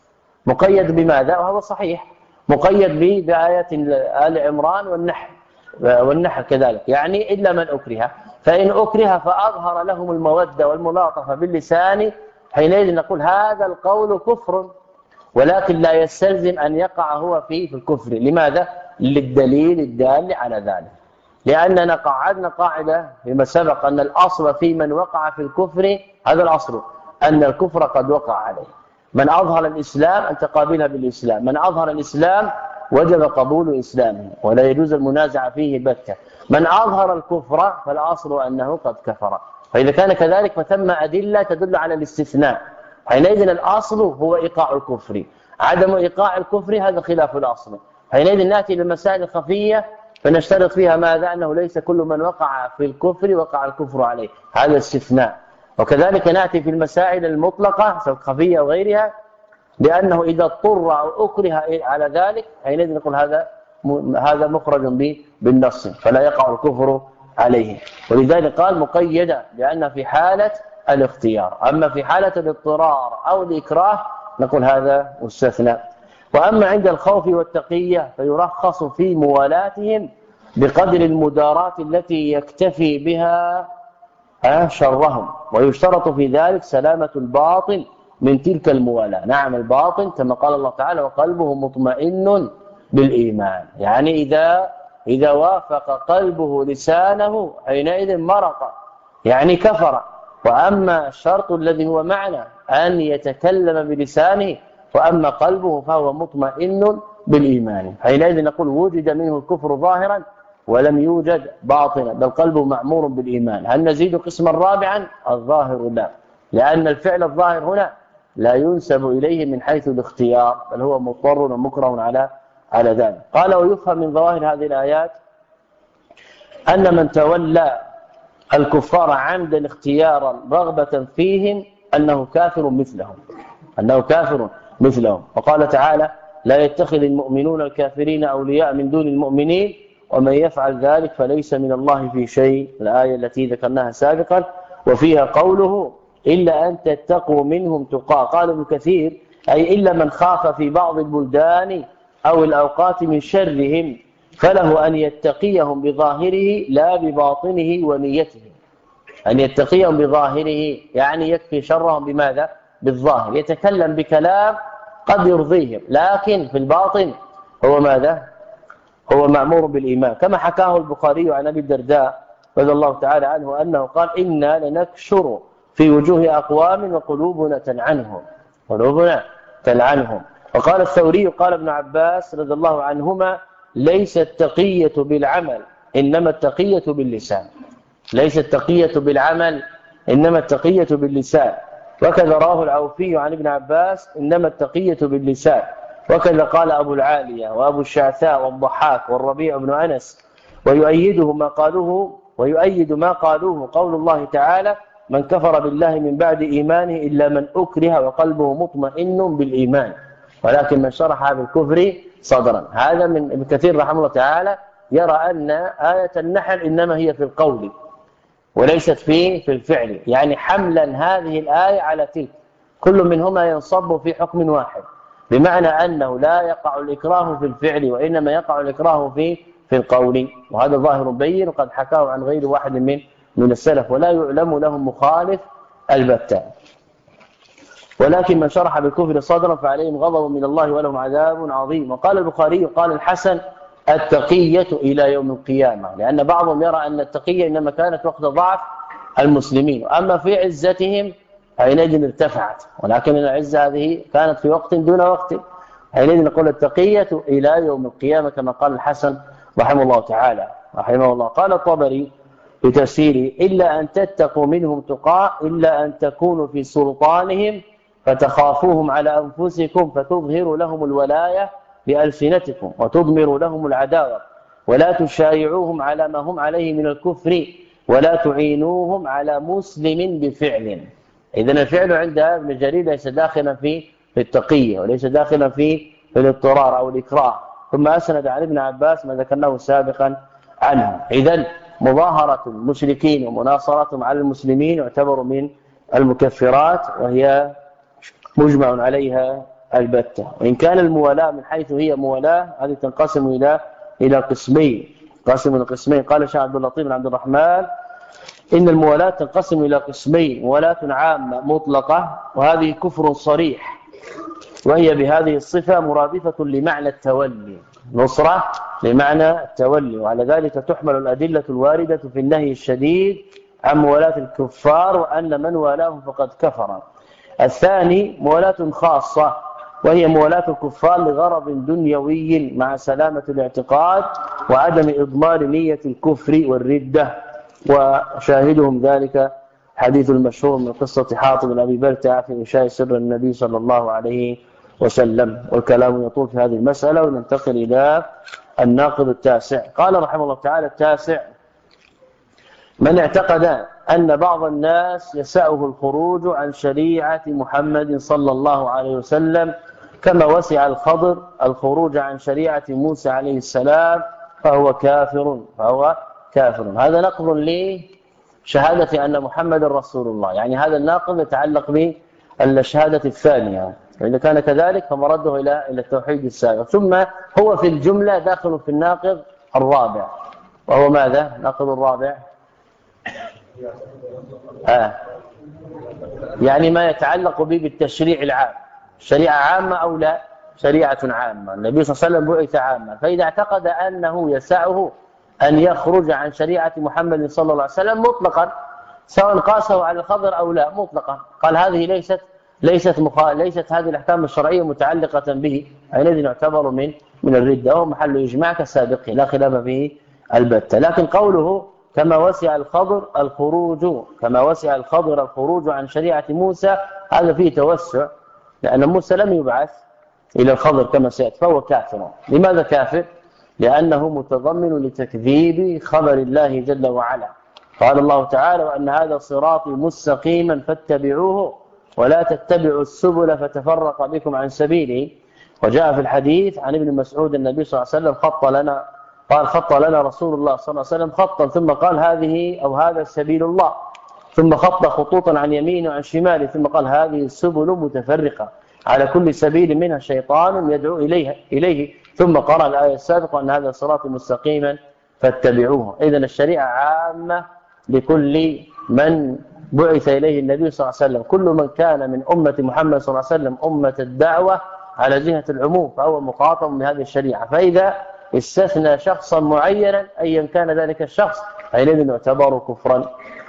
مقيد بماذا؟ وهذا صحيح، مقيد بآيات آل عمران والنحل والنحل كذلك، يعني إلا من أكره، فإن أكره فأظهر لهم المودة والملاطفة باللسان حينئذ نقول هذا القول كفر، ولكن لا يستلزم أن يقع هو فيه في الكفر. لماذا؟ للدليل الدال على ذلك. لأننا قعدنا قاعدة فيما سبق أن الأصل في من وقع في الكفر، هذا الأصل أن الكفر قد وقع عليه. من أظهر الإسلام أن تقابلها بالإسلام، من أظهر الإسلام وجب قبول إسلامه ولا يجوز المنازعة فيه بتة. من أظهر الكفر فالأصل أنه قد كفر، فإذا كان كذلك فثم أدلة تدل على الاستثناء، حينئذ الأصل هو إيقاع الكفر، عدم إيقاع الكفر هذا خلاف الأصل. حينئذ نأتي للمسائل الخفية فنشترط فيها ماذا؟ أنه ليس كل من وقع في الكفر وقع الكفر عليه، هذا استثناء. وكذلك نأتي في المسائل المطلقة سواء خفية أو غيرها، لأنه إذا اضطر أو أكره على ذلك حينئذ نقول هذا هذا مخرج بالنص فلا يقع الكفر عليه. ولذلك قال مقيدة لأن في حالة الاختيار، أما في حالة الاضطرار أو الإكراه نقول هذا مستثنى. وأما عند الخوف والتقية فيرخص في موالاتهم بقدر المدارات التي يكتفي بها شرهم، ويشترط في ذلك سلامة الباطن من تلك الموالاة. نعم الباطن كما قال الله تعالى وقلبه مطمئن بالإيمان، يعني إذا إذا وافق قلبه لسانه حينئذ مرق يعني كفر. وأما الشرط الذي هو معنى أن يتكلم بلسانه، وأما قلبه فهو مطمئن بالإيمان، حينئذ نقول وجد منه الكفر ظاهرا ولم يوجد باطنا، بل قلبه معمور بالإيمان. هل نزيد قسما رابعا؟ الظاهر لا، لأن الفعل الظاهر هنا لا ينسب إليه من حيث الاختيار، بل هو مضطر ومكره على على ذلك. قال ويفهم من ظواهر هذه الآيات أن من تولى الكفار عمدا اختيارا رغبة فيهم أنه كافر مثلهم، أنه كافر مثلهم. وقال تعالى لا يتخذ المؤمنون الكافرين أولياء من دون المؤمنين ومن يفعل ذلك فليس من الله في شيء، الآية التي ذكرناها سابقا، وفيها قوله إلا أن تتقوا منهم تقى. قال ابن كثير أي إلا من خاف في بعض البلدان أو الأوقات من شرهم فله أن يتقيهم بظاهره لا بباطنه ونيته. أن يتقيهم بظاهره يعني يكفي شرهم بماذا؟ بالظاهر، يتكلم بكلام قد يرضيهم لكن في الباطن هو ماذا؟ هو مأمور بالإيمان، كما حكاه البخاري عن أبي الدرداء رضي الله تعالى عنه أنه قال إنا لنكشر في وجوه أقوام وقلوبنا تلعنهم، قلوبنا تلعنهم. وقال الثوري قال ابن عباس رضي الله عنهما ليس التقية بالعمل إنما التقية باللسان، ليس التقية بالعمل إنما التقية باللسان. وكذا رواه العوفي عن ابن عباس إنما التقية باللسان. وكذا قال أبو العالية وأبو الشعثاء والضحاك والربيع بن أنس. ويؤيده ما قالوه ويؤيد ما قالوه قول الله تعالى من كفر بالله من بعد إيمانه إلا من أكره وقلبه مطمئن بالإيمان ولكن من شرح بالكفر صدرا. هذا من ابن كثير رحمه الله تعالى يرى أن آية النحل إنما هي في القول وليست في في الفعل، يعني حملا هذه الآية على تلك، كل منهما ينصب في حكم واحد، بمعنى أنه لا يقع الإكراه في الفعل وإنما يقع الإكراه في في القول. وهذا ظاهر بين وقد حكاه عن غير واحد من من السلف ولا يعلم لهم مخالف البتة. ولكن من شرح بالكفر صدرا فعليهم غضب من الله ولهم عذاب عظيم. وقال البخاري قال الحسن التقية إلى يوم القيامة، لأن بعضهم يرى أن التقية إنما كانت وقت ضعف المسلمين، أما في عزتهم حينئذ ارتفعت، ولكن العزة هذه كانت في وقت دون وقت، حينئذ نقول التقية إلى يوم القيامة كما قال الحسن رحمه الله تعالى رحمه الله. قال الطبري في تفسيره إلا أن تتقوا منهم تقاء إلا أن تكونوا في سلطانهم فتخافوهم على أنفسكم فتظهروا لهم الولاية بألسنتكم وتضمروا لهم العداوة ولا تشايعوهم على ما هم عليه من الكفر ولا تعينوهم على مسلم بفعل. إذن الفعل عند ابن جرير ليس داخلا في التقية وليس داخلا في الاضطرار أو الإكراه، ثم أسند عن ابن عباس ما ذكرناه سابقا عنه. إذن مظاهرة المشركين ومناصرتهم على المسلمين يعتبر من المكفرات، وهي مجمع عليها البتة. وإن كان الموالاة من حيث هي موالاة هذه تنقسم إلى إلى قسمين، قسم من قسمين. قال الشيخ عبد اللطيف بن عبد الرحمن إن الموالاة تنقسم إلى قسمين: موالاة عامة مطلقة، وهذه كفر صريح، وهي بهذه الصفة مرادفة لمعنى التولي، نصرة لمعنى التولي، وعلى ذلك تحمل الأدلة الواردة في النهي الشديد عن موالاة الكفار، وأن من والاهم فقد كفر. الثاني موالاة خاصة، وهي موالاة الكفار لغرض دنيوي مع سلامة الاعتقاد وعدم إضمار نية الكفر والردة، وشاهدهم ذلك حديث المشهور من قصة حاطب بن أبي بلتع في إفشاء سر النبي صلى الله عليه وسلم. والكلام يطول في هذه المسألة، وننتقل إلى الناقض التاسع. قال رحمه الله تعالى: التاسع: من اعتقد أن بعض الناس يسعه الخروج عن شريعة محمد صلى الله عليه وسلم كما وسع الخضر الخروج عن شريعة موسى عليه السلام فهو كافر فهو كافر. هذا نقض لشهادة أن محمد رسول الله، يعني هذا الناقض يتعلق بالشهادة الثانية، وإذا كان كذلك فمرده إلى إلى التوحيد السابق. ثم هو في الجملة داخل في الناقض الرابع، وهو ماذا؟ الناقض الرابع آه. يعني ما يتعلق به بالتشريع العام، شريعة عامة أو لا؟ شريعة عامة، النبي صلى الله عليه وسلم بعث عاما، فإذا اعتقد أنه يسعه أن يخرج عن شريعة محمد صلى الله عليه وسلم مطلقا، سواء قاسه على الخضر أو لا، مطلقا، قال هذه ليست ليست مخا... ليست هذه الأحكام الشرعية متعلقة به، حينئذ يعتبر من من الردة، وهو محل إجماع كسابقه لا خلاف فيه البتة. لكن قوله كما وسع الخضر الخروج كما وسع الخضر الخروج عن شريعة موسى، هذا فيه توسع، لأن موسى لم يبعث إلى الخضر كما سيأتي، فهو كافر. لماذا كافر؟ لأنه متضمن لتكذيب خبر الله جل وعلا. قال الله تعالى: وأن هذا صراطي مستقيما فاتبعوه ولا تتبعوا السبل فتفرق بكم عن سبيله. وجاء في الحديث عن ابن مسعود النبي صلى الله عليه وسلم خط لنا قال خط لنا رسول الله صلى الله عليه وسلم خطا، ثم قال هذه أو هذا سبيل الله، ثم خط خطوطا عن يمينه وعن شماله، ثم قال هذه السبل متفرقة على كل سبيل منها شيطان يدعو إليها إليه، ثم قرأ الآية السابقة أن هذا صراط مستقيما فاتبعوه. إذن الشريعة عامة لكل من بعث إليه النبي صلى الله عليه وسلم، كل من كان من أمة محمد صلى الله عليه وسلم أمة الدعوة على جهة العموم فهو مخاطب بهذه الشريعة. فإذا استثنى شخصا معينا أيا كان ذلك الشخص حينئذ يعتبر كفرا.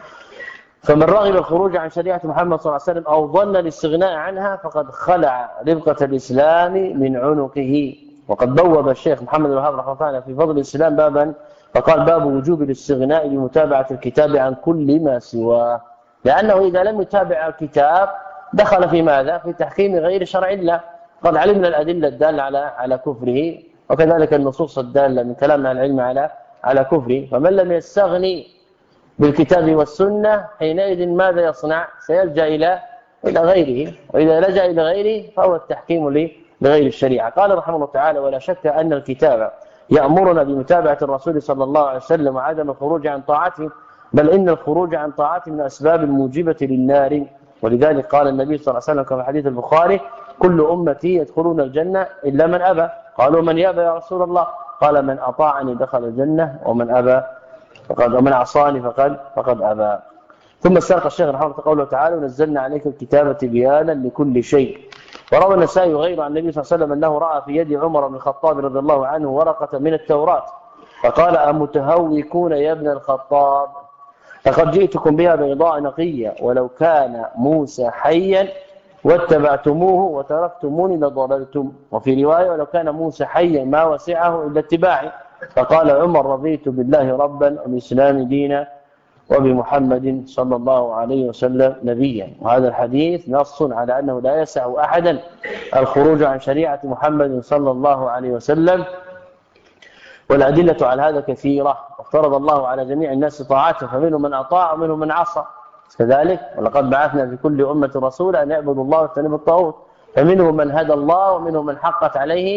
فمن رغب الخروج عن شريعة محمد صلى الله عليه وسلم أو ظن الاستغناء عنها فقد خلع ربقة الإسلام من عنقه. وقد بوب الشيخ محمد بن الوهاب رحمه الله في فضل الإسلام بابا فقال: باب وجوب الاستغناء بمتابعة الكتاب عن كل ما سواه، لأنه إذا لم يتابع الكتاب دخل في ماذا؟ في تحكيم غير شرع الله. قد علمنا الأدلة الدالة على على كفره، وكذلك النصوص الدالة من كلامنا العلم على على كفره. فمن لم يستغني بالكتاب والسنة حينئذ ماذا يصنع؟ سيلجأ إلى إلى غيره، وإذا لجأ إلى غيره فهو التحكيم لغير الشريعة. قال رحمه الله تعالى: ولا شك أن الكتاب يأمرنا بمتابعة الرسول صلى الله عليه وسلم وعدم الخروج عن طاعته، بل إن الخروج عن طاعته من أسباب الموجبة للنار. ولذلك قال النبي صلى الله عليه وسلم كما حديث البخاري: كل أمتي يدخلون الجنة إلا من أبى. قالوا: من يأبى يا رسول الله؟ قال: من أطاعني دخل الجنة ومن أبى فقد ومن عصاني فقد فقد أبى. ثم استرق الشيخ رحمه الله قوله تعالى: ونزلنا عليك الكتاب تبيانا لكل شيء. وروى النسائي وغيره عن النبي صلى الله عليه وسلم أنه رأى في يد عمر بن الخطاب رضي الله عنه ورقة من التوراة فقال: أمتهوكون يا ابن الخطاب لقد جئتكم بها بيضاء نقية، ولو كان موسى حيا واتبعتموه وتركتموني لضللتم. وفي رواية: ولو كان موسى حيا ما وسعه إلا اتباعي. فقال عمر: رضيت بالله ربا وبالإسلام دينا وبمحمد صلى الله عليه وسلم نبيا. وهذا الحديث نص على أنه لا يسع أحدا الخروج عن شريعة محمد صلى الله عليه وسلم، والأدلة على هذا كثيرة. افترض الله على جميع الناس طاعته، فمنهم من أطاع ومنهم من عصى كذلك. ولقد بعثنا في كل أمة رسولا أن يعبدوا الله واجتنبوا الطاغوت، فمنهم من هدى الله ومنهم من حقت عليه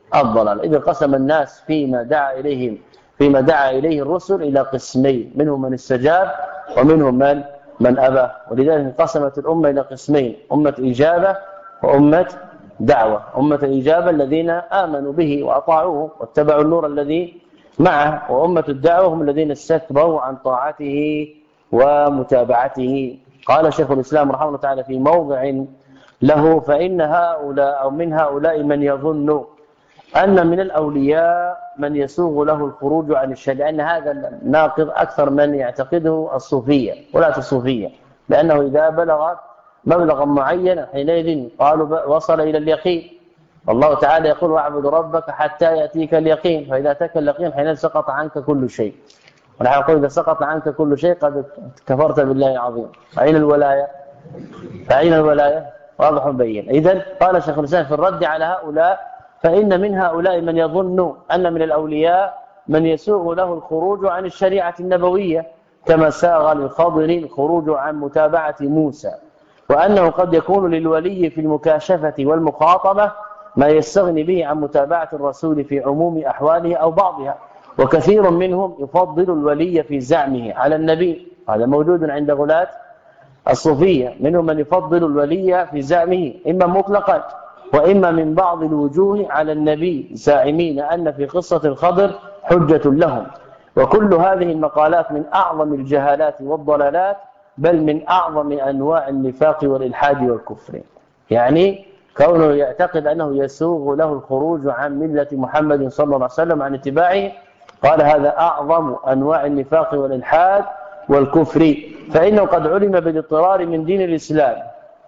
الضلال. إذا قسم الناس فيما دعا إليهم فيما دعا إليه الرسل إلى قسمين، منهم من استجاب ومنهم من من أبى. ولذلك قسمت الأمة إلى قسمين: أمة إجابة وأمة دعوة. أمة الإجابة الذين آمنوا به وأطاعوه واتبعوا النور الذي معه، وأمة الدعوة هم الذين استكبروا عن طاعته ومتابعته. قال شيخ الإسلام رحمه الله تعالى في موضع له: فإن هؤلاء أو من هؤلاء من يظن أن من الأولياء من يسوغ له الخروج عن الشريعة. لأن هذا الناقض أكثر من يعتقده الصوفية ولاة الصوفية، لأنه إذا بلغ مبلغا معينا حينئذ قالوا وصل إلى اليقين. والله تعالى يقول: واعبد ربك حتى يأتيك اليقين، فإذا أتاك اليقين حينئذ سقط عنك كل شيء. ونحن نقول: إذا سقط عنك كل شيء قد كفرت بالله العظيم. فأين الولاية؟ فأين الولاية؟ واضح بين. إذن قال شيخ الإسلام في الرد على هؤلاء: فإن من هؤلاء من يظن أن من الأولياء من يسوغ له الخروج عن الشريعة النبوية، كما ساغ للخضر الخروج عن متابعة موسى، وأنه قد يكون للولي في المكاشفة والمخاطبة ما يستغني به عن متابعة الرسول في عموم أحواله أو بعضها. وكثير منهم يفضل الولي في زعمه على النبي، هذا موجود عند غلاة الصوفية. منهم من يفضل الولي في زعمه إما مطلقا وإما من بعض الوجوه على النبي، زاعمين أن في قصة الخضر حجة لهم. وكل هذه المقالات من أعظم الجهالات والضلالات، بل من أعظم أنواع النفاق والإلحاد والكفر. يعني كونه يعتقد أنه يسوغ له الخروج عن ملة محمد صلى الله عليه وسلم عن اتباعه، قال هذا أعظم أنواع النفاق والإلحاد والكفر. فإنه قد علم بالاضطرار من دين الإسلام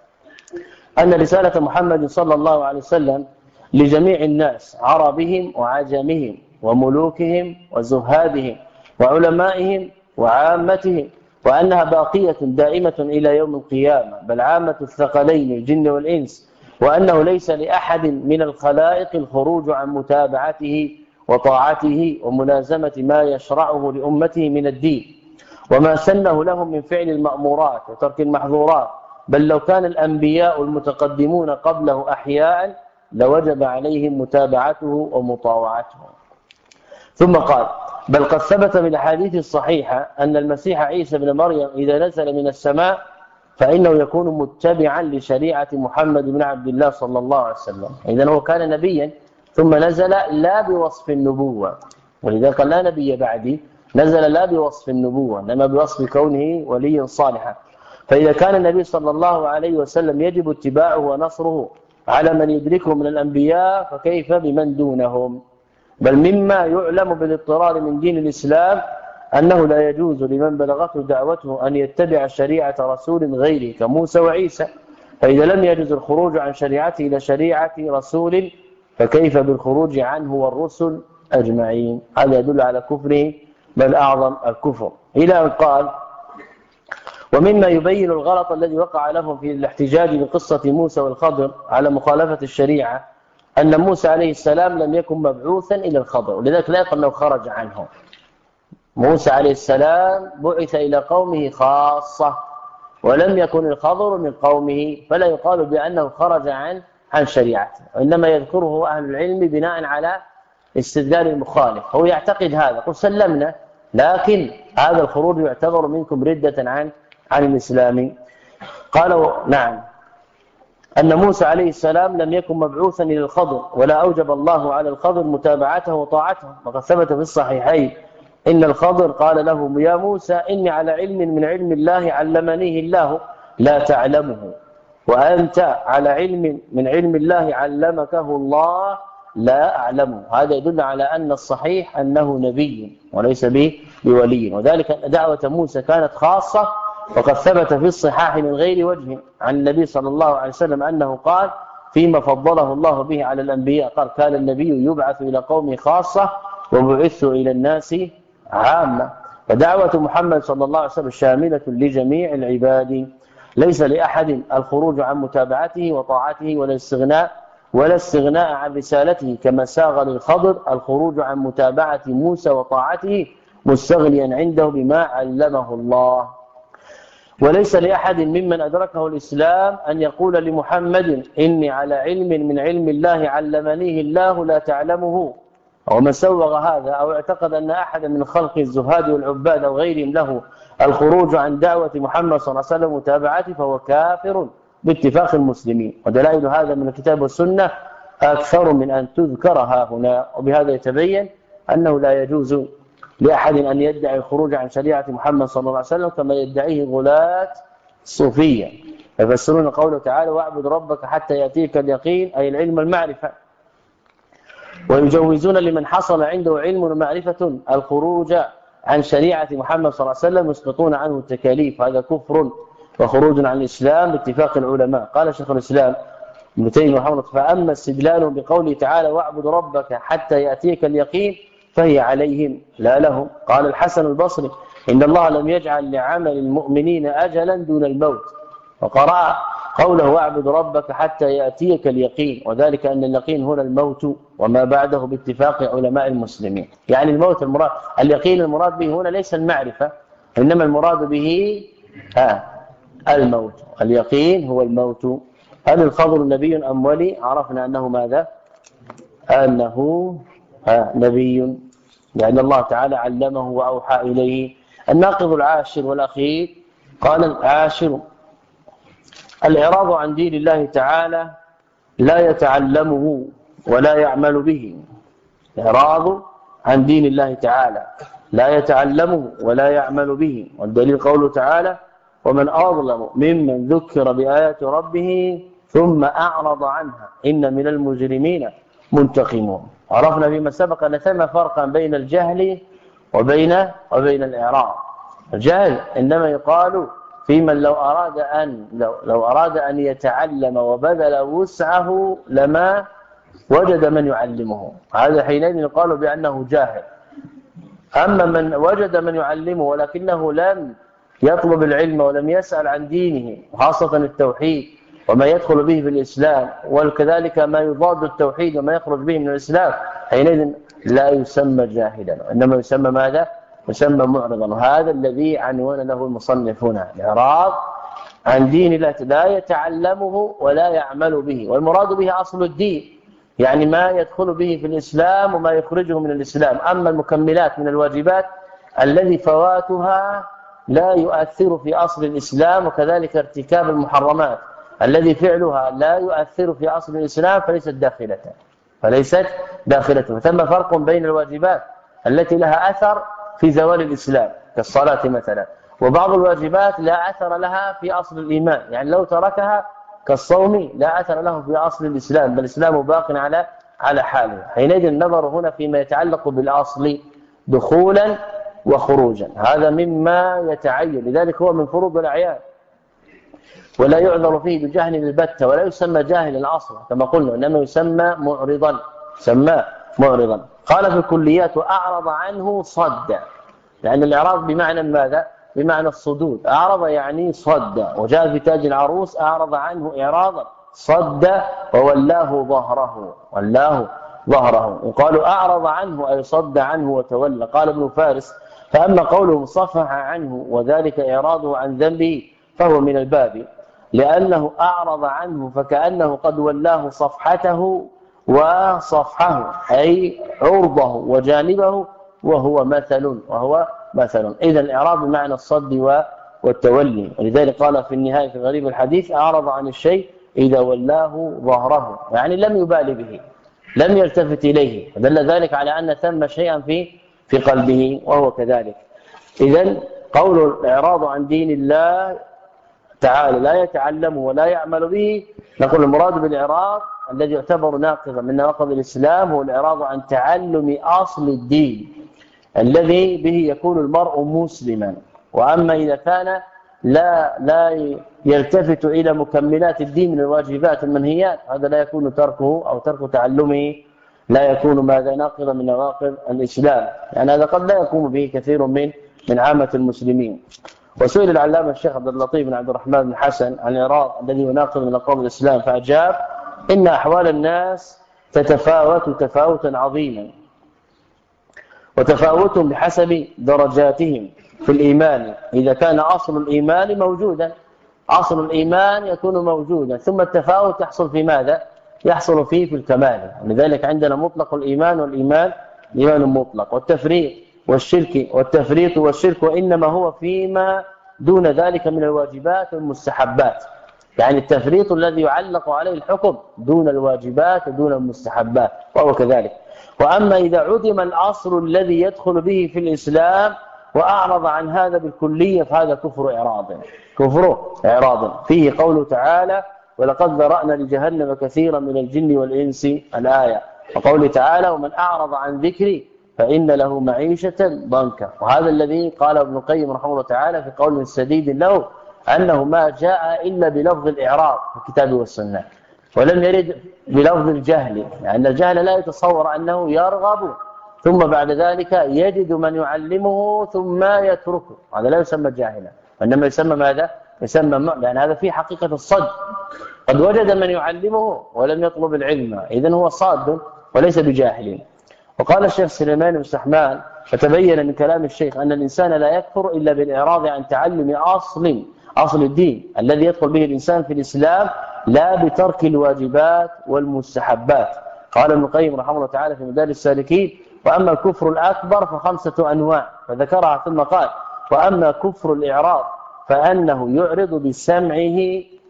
أن رسالة محمد صلى الله عليه وسلم لجميع الناس، عربهم وعجمهم وملوكهم وزهادهم وعلمائهم وعامتهم، وأنها باقية دائمة إلى يوم القيامة، بل عامة الثقلين الجن والإنس، وأنه ليس لأحد من الخلائق الخروج عن متابعته وطاعته وملازمة ما يشرعه لأمته من الدين وما سنه لهم من فعل المأمورات وترك المحظورات. بل لو كان الأنبياء المتقدمون قبله أحياء لوجب عليهم متابعته ومطاوعته. ثم قال: بل قد ثبت من الأحاديث الصحيحة أن المسيح عيسى بن مريم إذا نزل من السماء فإنه يكون متبعا لشريعة محمد بن عبد الله صلى الله عليه وسلم. إذن هو كان نبيا ثم نزل لا بوصف النبوة، ولذلك لا نبي بعدي، نزل لا بوصف النبوة إنما بوصف كونه وليا صالحا. فإذا كان النبي صلى الله عليه وسلم يجب اتباعه ونصره على من يدركه من الأنبياء، فكيف بمن دونهم؟ بل مما يعلم بالاضطرار من دين الإسلام أنه لا يجوز لمن بلغته دعوته أن يتبع شريعة رسول غيره كموسى وعيسى. فإذا لم يجوز الخروج عن شريعته إلى شريعة رسول، فكيف بالخروج عنه والرسل أجمعين؟ هذا يدل على كفره، بل أعظم الكفر. إلى أن قال: ومما يبين الغلط الذي وقع لهم في الاحتجاج بقصة موسى والخضر على مخالفة الشريعة أن موسى عليه السلام لم يكن مبعوثا إلى الخضر، ولذلك لا يقال أنه خرج عنه. موسى عليه السلام بعث إلى قومه خاصة، ولم يكن الخضر من قومه، فلا يقال بأنه خرج عن عن شريعته، وإنما يذكره أهل العلم بناء على استدلال المخالف. هو يعتقد هذا، قل سلمنا، لكن هذا الخروج يعتبر منكم ردة عن عن الإسلام. قالوا: نعم، أن موسى عليه السلام لم يكن مبعوثا إلى الخضر، ولا أوجب الله على الخضر متابعته وطاعته. وقد ثبت في الصحيحين إن الخضر قال له: يا موسى إني على علم من علم الله علمنيه الله لا تعلمه، وأنت على علم من علم الله علمكه الله لا أعلمه. هذا يدل على أن الصحيح أنه نبي وليس به بولي، وذلك أن دعوة موسى كانت خاصة. وقد ثبت في الصحاح من غير وجه عن النبي صلى الله عليه وسلم أنه قال فيما فضله الله به على الأنبياء، قال: كان النبي يبعث إلى قومه خاصة وبعث إلى الناس عامة. فدعوة محمد صلى الله عليه وسلم شاملة لجميع العباد، ليس لأحد الخروج عن متابعته وطاعته ولا استغناء ولا استغناء عن رسالته، كما ساغ للخضر الخروج عن متابعة موسى وطاعته مستغنيا عنده بما علمه الله. وليس لأحد ممن أدركه الإسلام أن يقول لمحمد إني على علم من علم الله علمنيه الله لا تعلمه. ومن سوغ هذا أو اعتقد أن أحدا من خلق الزهاد والعباد أو غيرهم له الخروج عن دعوة محمد صلى الله عليه وسلم ومتابعته فهو كافر باتفاق المسلمين. ودلائل هذا من الكتاب والسنة أكثر من أن تذكرها هنا. وبهذا يتبين أنه لا يجوز لأحد أن يدعي الخروج عن شريعة محمد صلى الله عليه وسلم كما يدعيه غلاة الصوفية. يفسرون قوله تعالى واعبد ربك حتى يأتيك اليقين أي العلم والمعرفة. ويجوزون لمن حصل عنده علم ومعرفة الخروج عن شريعة محمد صلى الله عليه وسلم يسقطون عنه التكاليف. هذا كفر وخروج عن الإسلام باتفاق العلماء. قال شيخ الإسلام ابن تيمية رحمه الله فأما استدلالهم بقوله تعالى واعبد ربك حتى يأتيك اليقين فهي عليهم لا لهم. قال الحسن البصري إن الله لم يجعل لعمل المؤمنين أجلا دون الموت. وقرأ قوله واعبد ربك حتى يأتيك اليقين وذلك أن اليقين هنا الموت وما بعده باتفاق علماء المسلمين. يعني الموت المراد اليقين المراد به هنا ليس المعرفة إنما المراد به ها الموت. اليقين هو الموت. هل الخضر نبي أم ولي؟ عرفنا أنه ماذا؟ أنه ها نبي لأن الله تعالى علمه وأوحى إليه. الناقض العاشر والأخير قال العاشر الإعراض عن دين الله تعالى لا يتعلمه ولا يعمل به. إعراض عن دين الله تعالى لا يتعلمه ولا يعمل به. والدليل قوله تعالى ومن أظلم ممن ذكر بآيات ربه ثم أعرض عنها إن من المجرمين منتقمون. عرفنا فيما سبق أن ثم فرقا بين الجهل وبين وبين الإعراض. الجهل إنما يقال في من لو أراد أن لو, لو أراد أن يتعلم وبذل وسعه لما وجد من يعلمه. هذا حينئذ يقال بأنه جاهل. أما من وجد من يعلمه ولكنه لم يطلب العلم ولم يسأل عن دينه وخاصة التوحيد وما يدخل به في الإسلام وكذلك ما يضاد التوحيد وما يخرج به من الإسلام حينئذ لا يسمى جاهلا إنما يسمى ماذا؟ يسمى معرضا. وهذا الذي عنوان له المصنف هنا الإعراض عن دين الله لا يتعلمه ولا يعمل به. والمراد به أصل الدين يعني ما يدخل به في الإسلام وما يخرجه من الإسلام. أما المكملات من الواجبات الذي فواتها لا يؤثر في أصل الإسلام وكذلك ارتكاب المحرمات الذي فعلها لا يؤثر في أصل الإسلام فليست داخلة فليست داخلة. ثم فرق بين الواجبات التي لها أثر في زوال الإسلام كالصلاة مثلا وبعض الواجبات لا أثر لها في أصل الإيمان يعني لو تركها كالصوم لا أثر له في أصل الإسلام بل الإسلام باق على على حاله. حينئذ النظر هنا فيما يتعلق بالأصل دخولا وخروجا هذا مما يتعين. لذلك هو من فروض الأعيان ولا يعذر فيه بجهل البتة ولا يسمى جاهلا أصلا كما قلنا إنما يسمى معرضا سمى معرضا. قال في الكليات وأعرض عنه صد لأن الإعراض بمعنى ماذا؟ بمعنى الصدود. أعرض يعني صد وجاء في تاج العروس أعرض عنه إعراضا صد وولاه ظهره ولاه ظهره. وقالوا أعرض عنه أي صد عنه وتولى. قال ابن فارس فأما قوله صفح عنه وذلك إعراضه عن ذنبه فهو من الباب لأنه أعرض عنه فكأنه قد ولاه صفحته وصفحه أي عرضه وجانبه وهو مثل وهو مثل. إذا الإعراض بمعنى الصد والتولي. ولذلك قال في النهاية في غريب الحديث أعرض عن الشيء إذا ولاه ظهره يعني لم يبالي به لم يلتفت إليه فدل ذلك على أن ثم شيئا في في قلبه وهو كذلك. إذا قول الإعراض عن دين الله تعالى لا يتعلمه ولا يعمل به نقول المراد بالإعراض الذي يعتبر ناقضا من نواقض الإسلام هو الإعراض عن تعلم أصل الدين الذي به يكون المرء مسلما. وأما إذا كان لا لا يلتفت إلى مكملات الدين من الواجبات المنهيات هذا لا يكون تركه أو ترك تعلمه لا يكون ماذا ناقضا من نواقض الإسلام يعني هذا قد لا يقوم به كثير من من عامة المسلمين. وسئل العلامة الشيخ عبد اللطيف بن عبد الرحمن بن حسن عن الإعراض الذي يناقض من نواقض الإسلام فأجاب إن أحوال الناس تتفاوت تفاوتا عظيما وتفاوتهم بحسب درجاتهم في الإيمان إذا كان أصل الإيمان موجودا، أصل الإيمان يكون موجودا، ثم التفاوت يحصل في ماذا؟ يحصل فيه في الكمال. لذلك عندنا مطلق الإيمان والإيمان إيمان مطلق، والتفريق والشرك والتفريط والشرك وإنما هو فيما دون ذلك من الواجبات والمستحبات. يعني التفريط الذي يعلق عليه الحكم دون الواجبات ودون المستحبات وهو كذلك. وأما إذا عدم الأصل الذي يدخل به في الإسلام وأعرض عن هذا بالكلية فهذا كفر إعراض، كفر إعراض. فيه قوله تعالى ولقد ذرأنا لجهنم كثيرا من الجن والإنس الآية، وقوله تعالى ومن أعرض عن ذكري فإن له معيشة ضنكا. وهذا الذي قال ابن القيم رحمه الله تعالى في قول سديد له أنه ما جاء إلا بلفظ الإعراض في الكتاب والسنة، ولم يرد بلفظ الجهل، لأن يعني الجهل لا يتصور أنه يرغب ثم بعد ذلك يجد من يعلمه ثم يتركه، هذا لا يسمى جاهلا، وإنما يسمى ماذا؟ يسمى لأن يعني هذا فيه حقيقة الصد، قد وجد من يعلمه ولم يطلب العلم، إذن هو صاد وليس بجاهل. وقال الشيخ سليمان بن سحمان فتبين من كلام الشيخ أن الإنسان لا يكفر إلا بالإعراض عن تعلم أصل أصل الدين الذي يدخل به الإنسان في الإسلام لا بترك الواجبات والمستحبات. قال ابن القيم رحمه الله تعالى في مدارج السالكين وأما الكفر الأكبر فخمسة أنواع، فذكرها ثم قال وأما كفر الإعراض فأنه يعرض بسمعه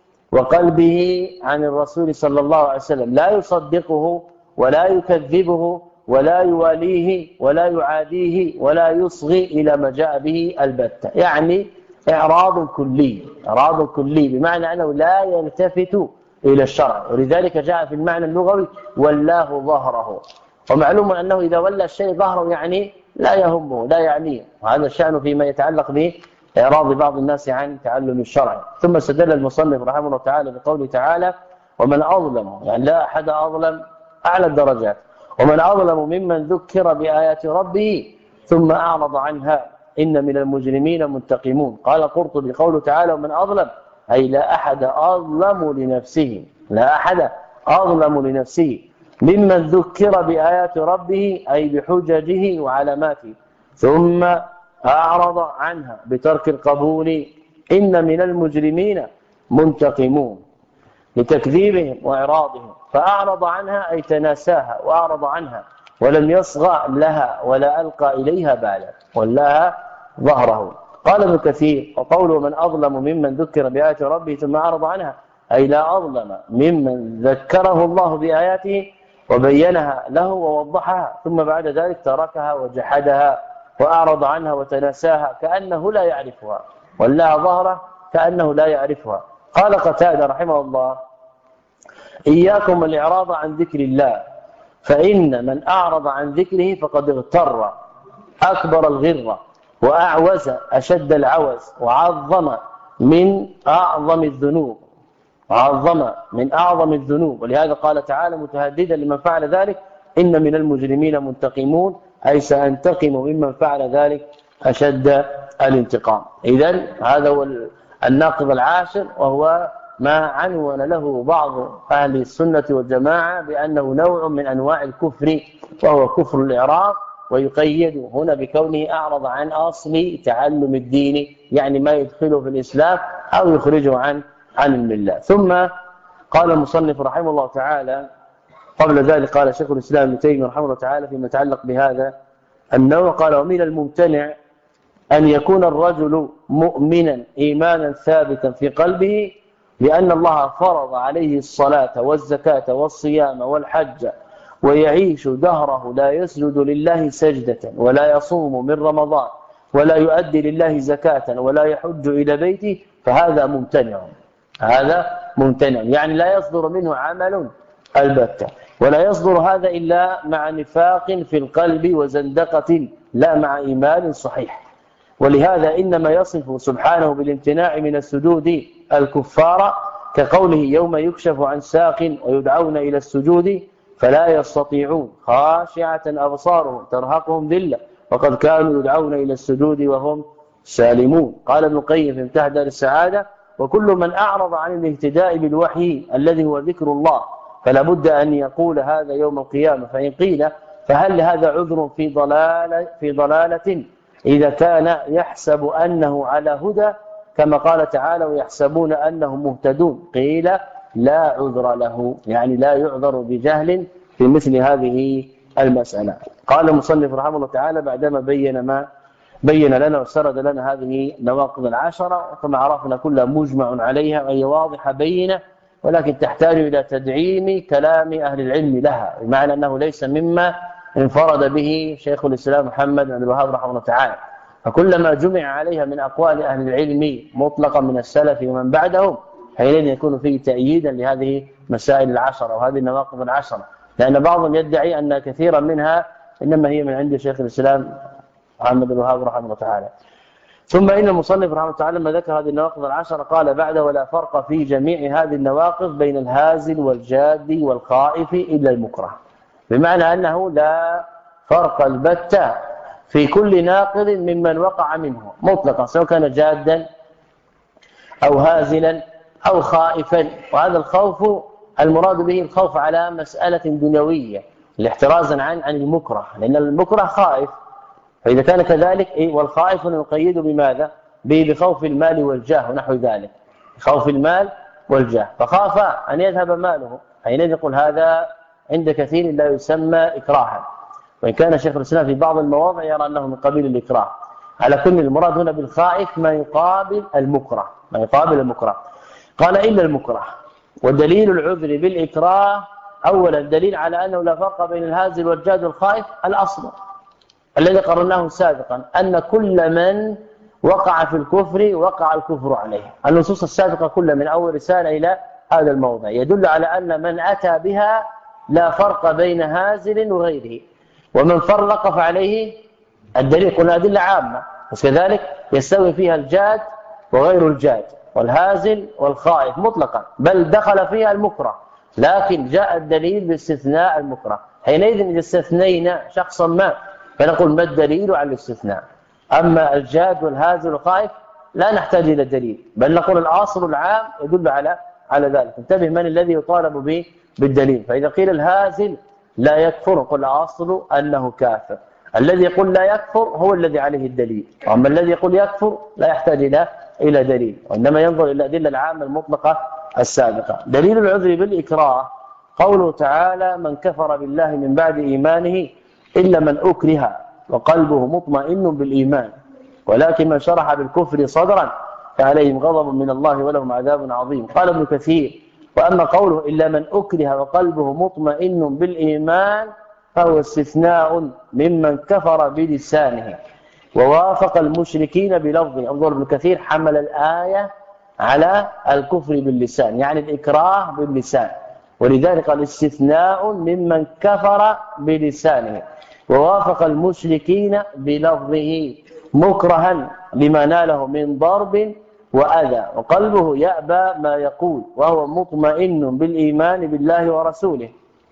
وقلبه عن الرسول صلى الله عليه وسلم، لا يصدقه ولا يكذبه ولا يواليه ولا يعاديه ولا يصغي إلى ما جاء به البتة، يعني إعراض كلي، إعراض كلي بمعنى أنه لا يلتفت إلى الشرع، ولذلك جاء في المعنى اللغوي ولاه ظهره. ومعلوم أنه إذا ولى الشيء ظهره يعني لا يهمه لا يعنيه، وهذا الشأن فيما يتعلق به إعراض بعض الناس عن تعلم الشرع. ثم استدل المصنف رحمه الله تعالى بقوله تعالى ومن أظلم، يعني لا أحد أظلم أعلى الدرجات، ومن أظلم ممن ذكر بآيات ربه ثم أعرض عنها إن من المجرمين منتقمون. قال قرطبي قوله تعالى ومن أظلم أي لا أحد أظلم لنفسه، لا أحد أظلم لنفسه ممن ذكر بآيات ربه أي بحججه وعلاماته ثم أعرض عنها بترك القبول إن من المجرمين منتقمون لتكذيبهم وإعراضهم، فأعرض عنها أي تناساها وأعرض عنها ولم يصغى لها ولا ألقى إليها بالا ولاها ظهره. قال ابن كثير وقوله من أظلم ممن ذكر بآيات ربه ثم أعرض عنها أي لا أظلم ممن ذكره الله بآياته وبينها له ووضحها ثم بعد ذلك تركها وجحدها وأعرض عنها وتناساها كأنه لا يعرفها، ولاها ظهره كأنه لا يعرفها. قال قتادة رحمه الله إياكم الإعراض عن ذكر الله فإن من أعرض عن ذكره فقد اغتر أكبر الغرة وأعوز أشد العوز وعظم من أعظم الذنوب وعظم من أعظم الذنوب. ولهذا قال تعالى متهددا لمن فعل ذلك إن من المجرمين منتقمون أي سأنتقم ممن فعل ذلك أشد الانتقام. إذن هذا هو الناقض العاشر، وهو ما عنون له بعض أهل السنة والجماعة بأنه نوع من أنواع الكفر وهو كفر الإعراض، ويقيد هنا بكونه أعرض عن أصل تعلم الدين، يعني ما يدخله في الإسلام أو يخرجه عن عن الملة. ثم قال المصنف رحمه الله تعالى قبل ذلك قال شيخ الإسلام ابن تيمية رحمه الله تعالى فيما يتعلق بهذا النوع قال ومن الممتنع أن يكون الرجل مؤمنا إيمانا ثابتا في قلبه لأن الله فرض عليه الصلاة والزكاة والصيام والحج ويعيش دهره لا يسجد لله سجدة ولا يصوم من رمضان ولا يؤدي لله زكاة ولا يحج إلى بيته فهذا ممتنع، هذا ممتنع يعني لا يصدر منه عمل البتة، ولا يصدر هذا إلا مع نفاق في القلب وزندقة لا مع إيمان صحيح. ولهذا إنما يصف سبحانه بالامتناع من السجود الكفار كقوله يوم يكشف عن ساق ويدعون إلى السجود فلا يستطيعون خاشعة أبصارهم ترهقهم ذلة وقد كانوا يدعون إلى السجود وهم سالمون. قال ابن القيم في مفتاح دار السعادة وكل من أعرض عن الاهتداء بالوحي الذي هو ذكر الله فلا بد أن يقول هذا يوم القيامة. فإن قيل فهل هذا عذر في ضلالة, في ضلالة إذا كان يحسب أنه على هدى كما قال تعالى ويحسبون أنهم مهتدون، قيل لا عذر له، يعني لا يعذر بجهل في مثل هذه المسألة. قال المصنف رحمه الله تعالى بعدما بين ما بين لنا وسرد لنا هذه النواقض العشرة، وكما عرفنا كلها مجمع عليها وهي واضحة بينة، ولكن تحتاج إلى تدعيم كلام أهل العلم لها، بمعنى أنه ليس مما انفرد به شيخ الإسلام محمد بن عبد الوهاب رحمه الله تعالى، فكلما جمع عليها من أقوال أهل العلم مطلقا من السلف ومن بعدهم حينئذ يكون فيه تأييدا لهذه مسائل العشرة وهذه النواقض العشرة، لأن بعضهم يدعي أن كثيرا منها إنما هي من عند شيخ الإسلام محمد بن الوهاب رحمه الله تعالى. ثم إن المصنف رحمه الله تعالى لما ذكر هذه النواقض العشرة قال بعد: ولا فرق في جميع هذه النواقض بين الهازل والجاد والخائف إلا المكره، بمعنى أنه لا فرق البتة في كل ناقض ممن وقع منه مطلقا، سواء كان جادا أو هازلا أو خائفا. وهذا الخوف المراد به الخوف على مسألة دنيوية الاحترازا عن عن المكره، لأن المكره خائف، فإذا كان كذلك والخائف نقيد بماذا؟ بخوف المال والجاه ونحو ذلك، خوف المال والجاه، فخاف أن يذهب ماله، حينئذ يقول هذا عند كثير لا يسمى إكراها، وإن كان شيخ الإسلام في بعض المواضع يرى أنه من قبيل الإكراه. على كل المراد هنا بالخائف ما يقابل المكره، ما يقابل المكره. قال إلا المكره. ودليل العذر بالإكراه أولا دليل على أنه لا فرق بين الهازل والجاد والخائف الأصل الذي قررناه سابقا، أن كل من وقع في الكفر وقع الكفر عليه. النصوص السابقة كلها من أول رسالة إلى هذا الموضع يدل على أن من أتى بها لا فرق بين هازل وغيره، ومن فرق فعليه الدليل. قلنا أدلة عامة، بس كذلك يستوي فيها الجاد وغير الجاد والهازل والخائف مطلقا، بل دخل فيها المكره، لكن جاء الدليل باستثناء المكره. حينئذ إذا استثنينا شخصا ما فنقول ما الدليل على الاستثناء؟ أما الجاد والهازل والخائف لا نحتاج إلى دليل، بل نقول الأصل العام يدل على على ذلك. انتبه من الذي يطالب به بالدليل. فإذا قيل الهازل لا يكفر نقول الأصل أنه كافر، الذي يقول لا يكفر هو الذي عليه الدليل، وأما الذي يقول يكفر لا يحتاج إلى إلى دليل، وإنما ينظر إلى الأدلة العامة المطلقة السابقة. دليل العذر بالإكراه قوله تعالى: من كفر بالله من بعد إيمانه إلا من أكره وقلبه مطمئن بالإيمان ولكن من شرح بالكفر صدرا فعليهم غضب من الله ولهم عذاب عظيم. قال ابن كثير: وأما قوله إلا من أكره وقلبه مطمئن بالإيمان فهو استثناء ممن كفر بلسانه ووافق المشركين بلفظه. انظر ابن كثير حمل الآية على الكفر باللسان، يعني الإكراه باللسان، ولذلك الاستثناء ممن كفر بلسانه ووافق المشركين بلفظه مكرها لما ناله من ضرب وأذى وقلبه يأبى ما يقول وهو مطمئن بالإيمان بالله ورسوله.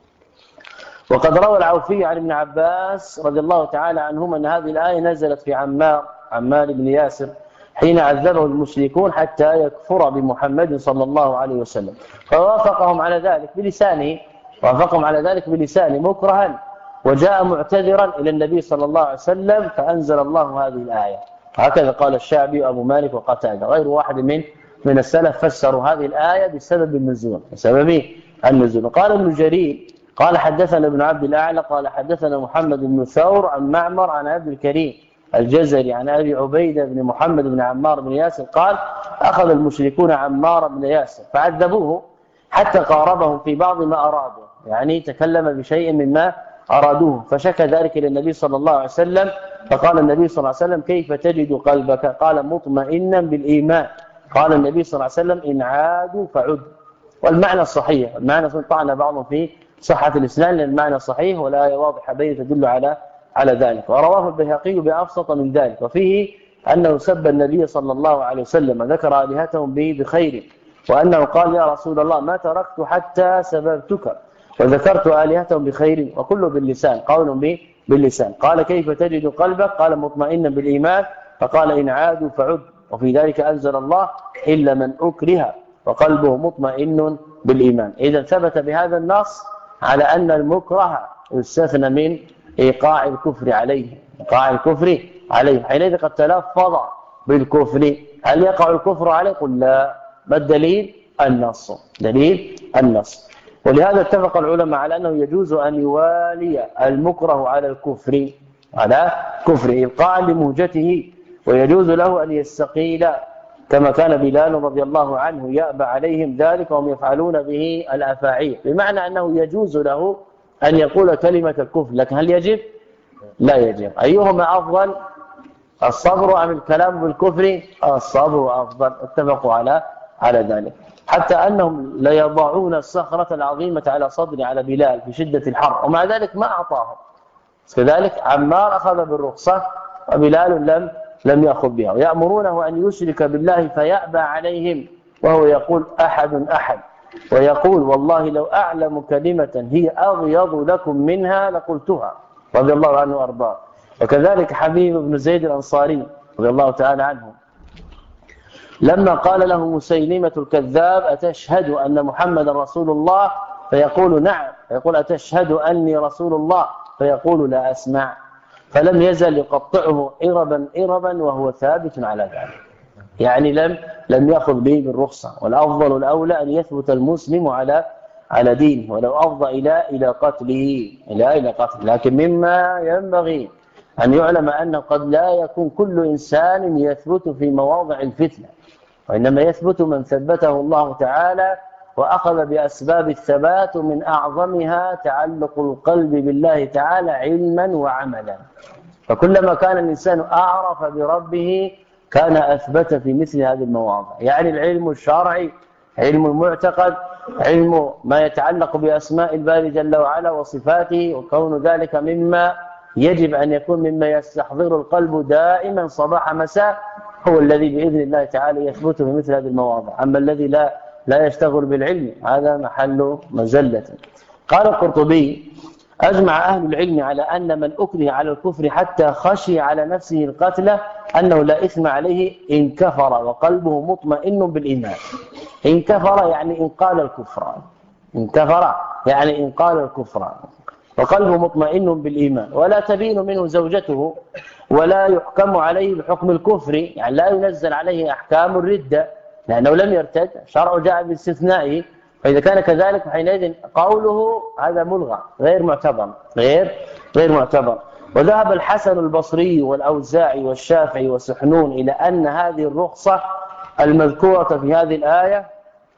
وقد روى العوفي عن ابن عباس رضي الله تعالى عنهما أن هذه الآية نزلت في عمار عمار بن ياسر حين عذبه المشركون حتى يكفر بمحمد صلى الله عليه وسلم، فوافقهم على ذلك بلسانه، وافقهم على ذلك بلسانه مكرها، وجاء معتذرا إلى النبي صلى الله عليه وسلم فأنزل الله هذه الآية. هكذا قال الشعبي وأبو مالك وقتادة، غير واحد من من السلف فسروا هذه الآية بسبب النزول، بسبب النزول. قال ابن جرير قال حدثنا ابن عبد الأعلى قال حدثنا محمد بن ثور عن معمر عن عبد الكريم الجزري عن أبي عبيدة بن محمد بن عمار بن ياسر قال: أخذ المشركون عمار بن ياسر فعذبوه حتى قاربهم في بعض ما أرادوا، يعني تكلم بشيء مما أرادوه، فشكى ذلك إلى النبي صلى الله عليه وسلم، فقال النبي صلى الله عليه وسلم: كيف تجد قلبك؟ قال: مطمئنا بالإيمان. قال النبي صلى الله عليه وسلم: إن عادوا فعد. والمعنى الصحيح، المعنى طعن بعضهم في صحة الإسلام، لأن المعنى صحيح والآية واضحة بين تدل على على ذلك. ورواه البيهقي بأبسط من ذلك، وفيه أنه سب النبي صلى الله عليه وسلم ذكر آلهتهم به بخير، وأنه قال: يا رسول الله ما تركت حتى سببتك وذكرت آلهتهم بخير، وكله باللسان، قول به باللسان. قال: كيف تجد قلبك؟ قال: مطمئنا بالإيمان. فقال: إن عادوا فعد. وفي ذلك أنزل الله: إلا من أكره وقلبه مطمئن بالإيمان. إذا ثبت بهذا النص على أن المكره يستثنى من إيقاع الكفر عليه، إيقاع الكفر عليهم، حينئذ قد تلفظ بالكفر، هل يقع الكفر عليه؟ قل لا. ما الدليل؟ النص، دليل النص. ولهذا اتفق العلماء على أنه يجوز أن يوالي المكره على الكفر على كفر إبقاء لمهجته، ويجوز له أن يستقيل كما كان بلال رضي الله عنه يأبى عليهم ذلك وهم يفعلون به الأفاعيل، بمعنى أنه يجوز له أن يقول كلمة الكفر، لكن هل يجب؟ لا يجب. أيهما أفضل؟ الصبر أم الكلام بالكفر؟ الصبر أفضل، اتفقوا على على ذلك، حتى أنهم ليضعون الصخرة العظيمة على صدر على بلال في شدة الحر، ومع ذلك ما أعطاهم. كذلك عمار أخذ بالرخصة وبلال لم لم يأخذ بها، ويأمرونه أن يشرك بالله فيأبى عليهم وهو يقول أحد أحد، ويقول والله لو أعلم كلمة هي أغيض لكم منها لقلتها، رضي الله عنه وأرضاه. وكذلك حبيب بن زيد الأنصاري رضي الله تعالى عنه لما قال له مسيلمة الكذاب أتشهد أن محمد رسول الله؟ فيقول نعم، فيقول أتشهد أني رسول الله؟ فيقول لا أسمع، فلم يزل يقطعه إربا إربا وهو ثابت على ذلك، يعني لم لم يأخذ به بالرخصة. والأفضل الأولى أن يثبت المسلم على على دينه، ولو أفضى إلى إلى قتله إلى إلى قتله. لكن مما ينبغي أن يعلم أنه قد لا يكون كل إنسان يثبت في مواضع الفتنة، وإنما يثبت من ثبته الله تعالى وأخذ بأسباب الثبات، من أعظمها تعلق القلب بالله تعالى علما وعملا. فكلما كان الإنسان أعرف بربه كان أثبت في مثل هذه المواضع، يعني العلم الشرعي، علم المعتقد، علم ما يتعلق بأسماء الباري جل وعلا وصفاته، وكون ذلك مما يجب أن يكون مما يستحضر القلب دائما صباح مساء، هو الذي بإذن الله تعالى يثبت في مثل هذه المواضع. أما الذي لا لا يشتغل بالعلم هذا محل مزلة. قال القرطبي أجمع أهل العلم على أن من أكره على الكفر حتى خشي على نفسه القتل أنه لا إثم عليه إن كفر وقلبه مطمئن بالإيمان. إن كفر يعني إن قال الكفر، إن كفر يعني إن قال الكفر وقلبه مطمئن بالإيمان، ولا تبين منه زوجته، ولا يحكم عليه بحكم الكفر، يعني لا ينزل عليه أحكام الردة لأنه لم يرتد، شرع جاء باستثنائه. فإذا كان كذلك فحينئذ قوله هذا ملغى غير معتبر غير غير معتبر. وذهب الحسن البصري والأوزاعي والشافعي وسحنون إلى أن هذه الرخصة المذكورة في هذه الآية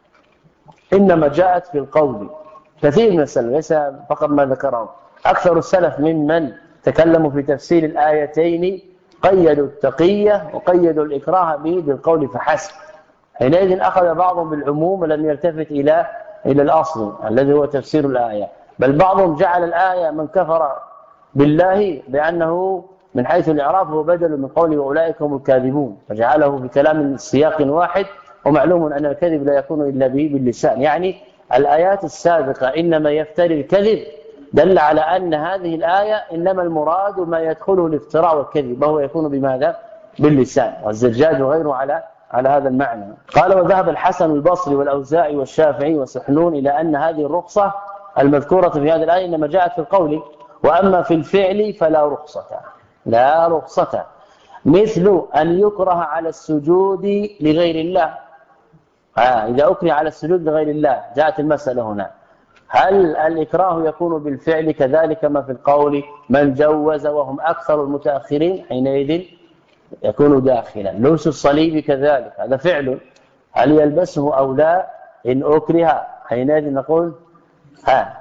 إنما جاءت في القول. كثير من السلف، ليس فقط ما ذكره، أكثر السلف ممن تكلموا في تفسير الآيتين قيدوا التقية وقيدوا الإكراه به بالقول فحسب. حينئذ أخذ بعضهم بالعموم ولم يلتفت إلى إلى الأصل الذي هو تفسير الآية، بل بعضهم جعل الآية من كفر بالله بأنه من حيث الإعراب هو بدل من قوله وأولئك هم الكاذبون، فجعله بكلام سياق واحد، ومعلوم أن الكذب لا يكون إلا به باللسان. يعني الآيات السابقة إنما يفتري الكذب دل على أن هذه الآية إنما المراد ما يدخله الافتراء والكذب، وهو يكون بماذا؟ باللسان. والزجاج وغيره على على هذا المعنى. قال وذهب الحسن البصري والأوزاعي والشافعي وسحنون إلى أن هذه الرخصة المذكورة في هذه الآية إنما جاءت في القول، وأما في الفعل فلا رخصة لا رخصة مثل أن يكره على السجود لغير الله. آه إذا أكره على السجود لغير الله جاءت المسألة هنا، هل الإكراه يكون بالفعل كذلك ما في القول؟ من جوز وهم أكثر المتأخرين حينئذ يكون داخلا. لبس الصليب كذلك هذا فعل، هل يلبسه أو لا؟ إن أكره حينئذ نقول ها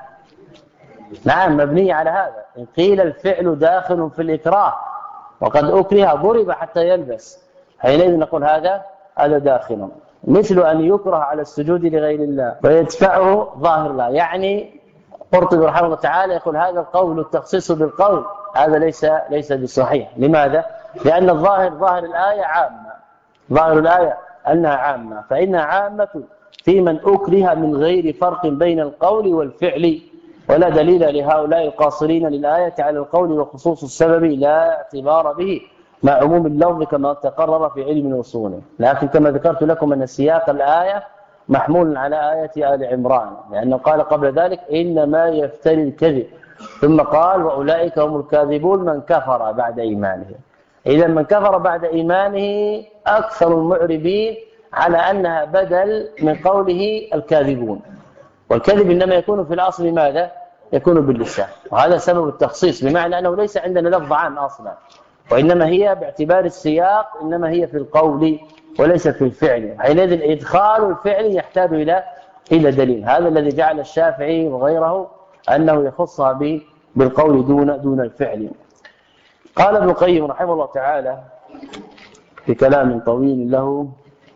نعم مبني على هذا. إن قيل الفعل داخل في الإكراه وقد أكره ضرب حتى يلبس حينئذ نقول هذا هذا داخل. مثل أن يكره على السجود لغير الله ويدفعه ظاهر الله، يعني قرطبي رحمه الله تعالى يقول هذا القول التخصيص بالقول هذا ليس ليس بصحيح. لماذا؟ لأن الظاهر ظاهر الآية عامة، ظاهر الآية أنها عامة، فإنها عامة في من أكره من غير فرق بين القول والفعل، ولا دليل لهؤلاء القاصرين للآية على القول وخصوص السبب لا اعتبار به مع عموم اللفظ كما تقرر في علم الأصول. لكن كما ذكرت لكم أن سياق الآية محمول على آية آل عمران، لأنه قال قبل ذلك إنما يفتري الكذب، ثم قال وأولئك هم الكاذبون من كفر بعد إيمانه. إذا من كفر بعد إيمانه أكثر المعربين على أنها بدل من قوله الكاذبون، والكذب إنما يكون في الأصل ماذا؟ يكون باللسان، وهذا سبب التخصيص، بمعنى أنه ليس عندنا لفظ عام أصلا، وإنما هي باعتبار السياق إنما هي في القول وليس في الفعل، حينئذ إدخال الفعل يحتاج إلى إلى دليل. هذا الذي جعل الشافعي وغيره أنه يخصها بالقول دون دون الفعل. قال ابن القيم رحمه الله تعالى في كلام طويل له: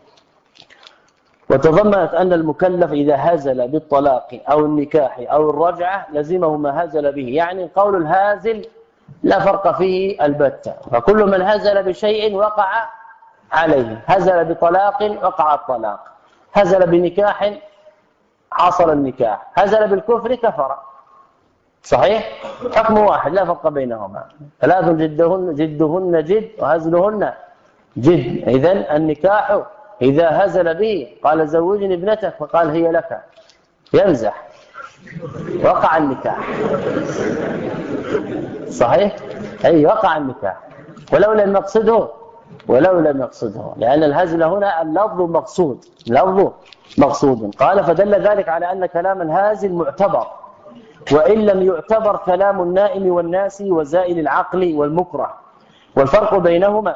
وتضمنت أن المكلف إذا هزل بالطلاق أو النكاح أو الرجعة لزمه ما هزل به، يعني القول الهازل لا فرق فيه البتة، فكل من هزل بشيء وقع عليه، هزل بطلاق وقع الطلاق، هزل بنكاح حصل النكاح، هزل بالكفر كفر. صحيح؟ حكم واحد لا فرق بينهما، ثلاث جدهن جدهن جد وهزلهن جد. إذن النكاح إذا هزل به قال زوجني ابنتك فقال هي لك، يمزح، وقع النكاح. صحيح؟ أي وقع النكاح ولو لم يقصده، ولو لم يقصده، لأن الهزل هنا اللفظ مقصود، اللفظ مقصود. قال: فدل ذلك على أن كلام الهازل معتبر، وإن لم يعتبر كلام النائم والناس وزائل العقل والمكره. والفرق بينهما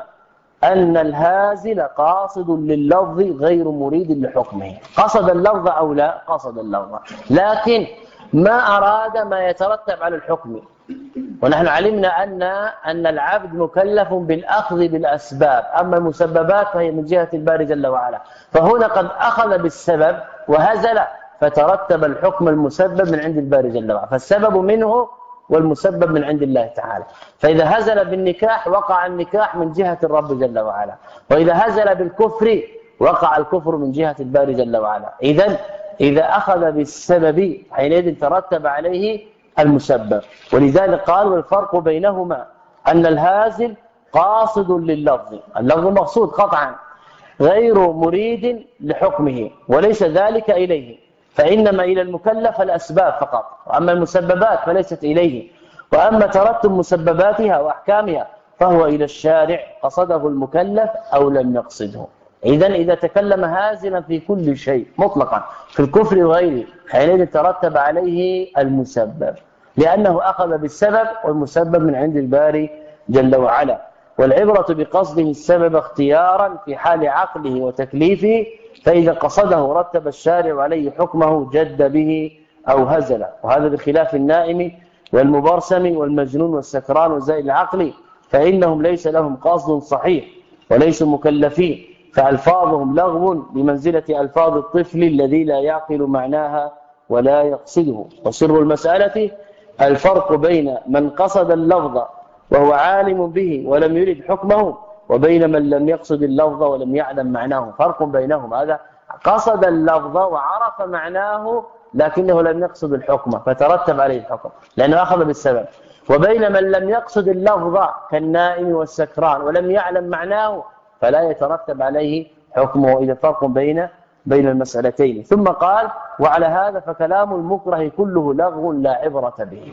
أن الهازل قاصد لللفظ غير مريد لحكمه، قصد اللفظ أو لا قصد اللفظ، لكن ما أراد ما يترتب على الحكم. ونحن علمنا أن أن العبد مكلف بالأخذ بالأسباب، أما المسببات فهي من جهة الباري جل وعلا، فهنا قد أخذ بالسبب وهزل فترتب الحكم المسبب من عند الباري جل وعلا، فالسبب منه والمسبب من عند الله تعالى. فإذا هزل بالنكاح وقع النكاح من جهة الرب جل وعلا، وإذا هزل بالكفر وقع الكفر من جهة الباري جل وعلا. إذن إذا أخذ بالسبب حينئذ ترتب عليه المسبب. ولذلك قال: والفرق بينهما أن الهازل قاصد لللفظ، اللفظ مقصود قطعا، غير مريد لحكمه، وليس ذلك إليه، فإنما إلى المكلف الأسباب فقط، وأما المسببات فليست إليه، وأما ترتب مسبباتها وأحكامها فهو إلى الشارع قصده المكلف أو لم يقصده. إذن إذا تكلم هازلا في كل شيء مطلقا في الكفر وغيره حينئذ ترتب عليه المسبب، لأنه أخذ بالسبب والمسبب من عند الباري جل وعلا. والعبرة بقصده السبب اختيارا في حال عقله وتكليفه، فإذا قصده رتب الشارع عليه حكمه جد به أو هزل، وهذا بخلاف النائم والمبرسم والمجنون والسكران وزائل العقل، فإنهم ليس لهم قصد صحيح وليسوا مكلفين، فألفاظهم لغو بمنزلة ألفاظ الطفل الذي لا يعقل معناها ولا يقصده. وسر المسألة الفرق بين من قصد اللفظ وهو عالم به ولم يرد حكمه، وبين من لم يقصد اللفظ ولم يعلم معناه، فرق بينهم. هذا قصد اللفظ وعرف معناه لكنه لم يقصد الحكم فترتب عليه الحكم لأنه أخذ بالسبب، وبين من لم يقصد اللفظ كالنائم والسكران ولم يعلم معناه فلا يترتب عليه حكمه. إذا فرق بين بين المسألتين. ثم قال: وعلى هذا فكلام المكره كله لغو لا عبرة به.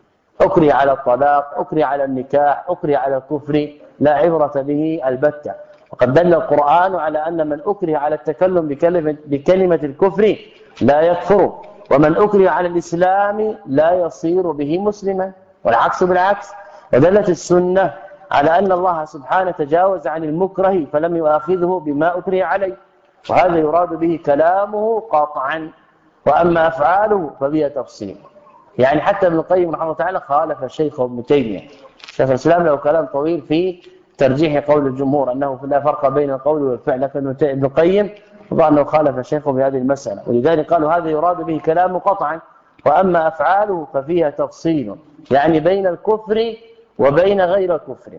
أكره على الطلاق، أكره على النكاح، أكره على الكفر، لا عبرة به البتة. وقد دل القرآن على أن من أكره على التكلم بكلمة, بكلمة الكفر لا يكفر، ومن أكره على الإسلام لا يصير به مسلما، والعكس بالعكس. ودلت السنة على أن الله سبحانه تجاوز عن المكره فلم يؤاخذه بما أكره عليه، وهذا يراد به كلامه قاطعا، وأما أفعاله فبها تفصيل. يعني حتى ابن القيم رحمه الله تعالى خالف الشيخ ابن تيمية. شيخ الإسلام له كلام طويل في ترجيح قول الجمهور أنه لا فرق بين القول والفعل، لكن ابن القيم ظن أنه خالف الشيخ بهذه المسألة، ولذلك قالوا هذا يراد به كلامه قطعا، وأما أفعاله ففيها تفصيل، يعني بين الكفر وبين غير الكفر.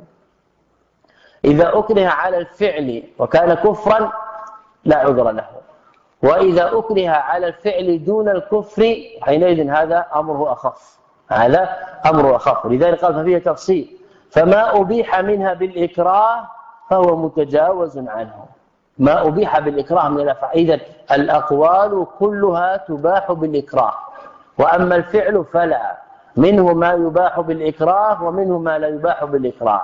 إذا أكره على الفعل وكان كفرا لا عذر له، وإذا أكره على الفعل دون الكفر حينئذ هذا أمره أخف، هذا أمره أخف. لذلك قال ففيه تفصيل، فما أبيح منها بالإكراه فهو متجاوز عنه. ما أبيح بالإكراه من الأفعال، إذن الأقوال كلها تباح بالإكراه، وأما الفعل فلا، منه ما يباح بالإكراه ومنه ما لا يباح بالإكراه.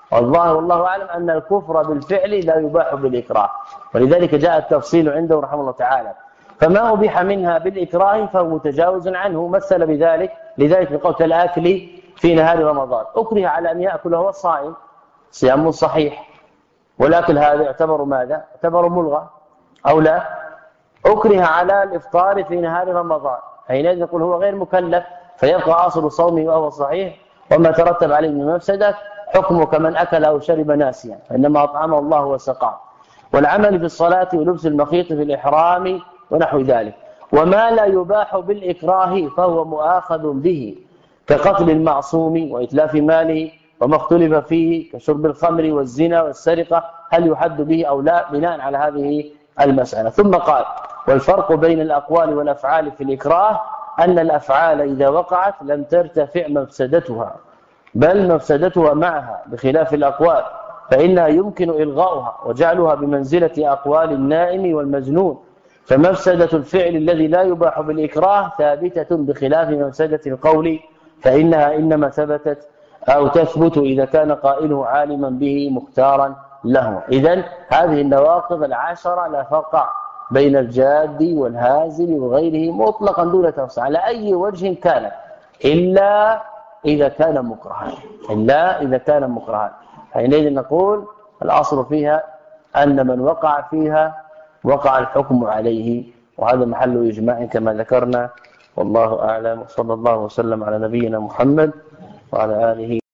والله والله أعلم أن الكفر بالفعل لا يباح بالإكراه، ولذلك جاء التفصيل عنده رحمه الله تعالى. فما أبيح منها بالإكراه فهو متجاوز عنه. مثل بذلك لذلك بقول الأكل في نهار رمضان، أكره على أن يأكل وهو صائم صيام صحيح، والأكل هذا يعتبر ماذا؟ يعتبر ملغى أو لا؟ أكره على الإفطار في نهار رمضان، حينئذ نقول هو غير مكلف فيبقى أصل صومه وهو صحيح، وما ترتب عليه من مفسدة حكمه كمن أكل أو شرب ناسيا، إنما أطعمه الله وسقاه. والعمل في الصلاة ولبس المخيط في الإحرام ونحو ذلك. وما لا يباح بالإكراه فهو مؤاخذ به، كقتل المعصوم وإتلاف ماله، وما اختلف فيه كشرب الخمر والزنا والسرقة هل يحد به أو لا، بناء على هذه المسألة. ثم قال: والفرق بين الأقوال والأفعال في الإكراه أن الأفعال إذا وقعت لم ترتفع مفسدتها، بل مفسدتها معها، بخلاف الأقوال فإنها يمكن إلغاؤها وجعلها بمنزلة أقوال النائم والمجنون. فمفسدة الفعل الذي لا يباح بالإكراه ثابتة، بخلاف مفسدة القول فإنها إنما ثبتت أو تثبت إذا كان قائله عالما به مختارا له. إذن هذه النواقض العشرة لا فرق بين الجاد والهازل وغيره مطلقا دون تفصيل على أي وجه كان، إلا إذا كان مكرها، إلا إذا كان مكرها. حينئذ نقول الأصل فيها أن من وقع فيها وقع الحكم عليه، وهذا محل إجماع كما ذكرنا. والله أعلم، وصلى الله وسلم على نبينا محمد وعلى آله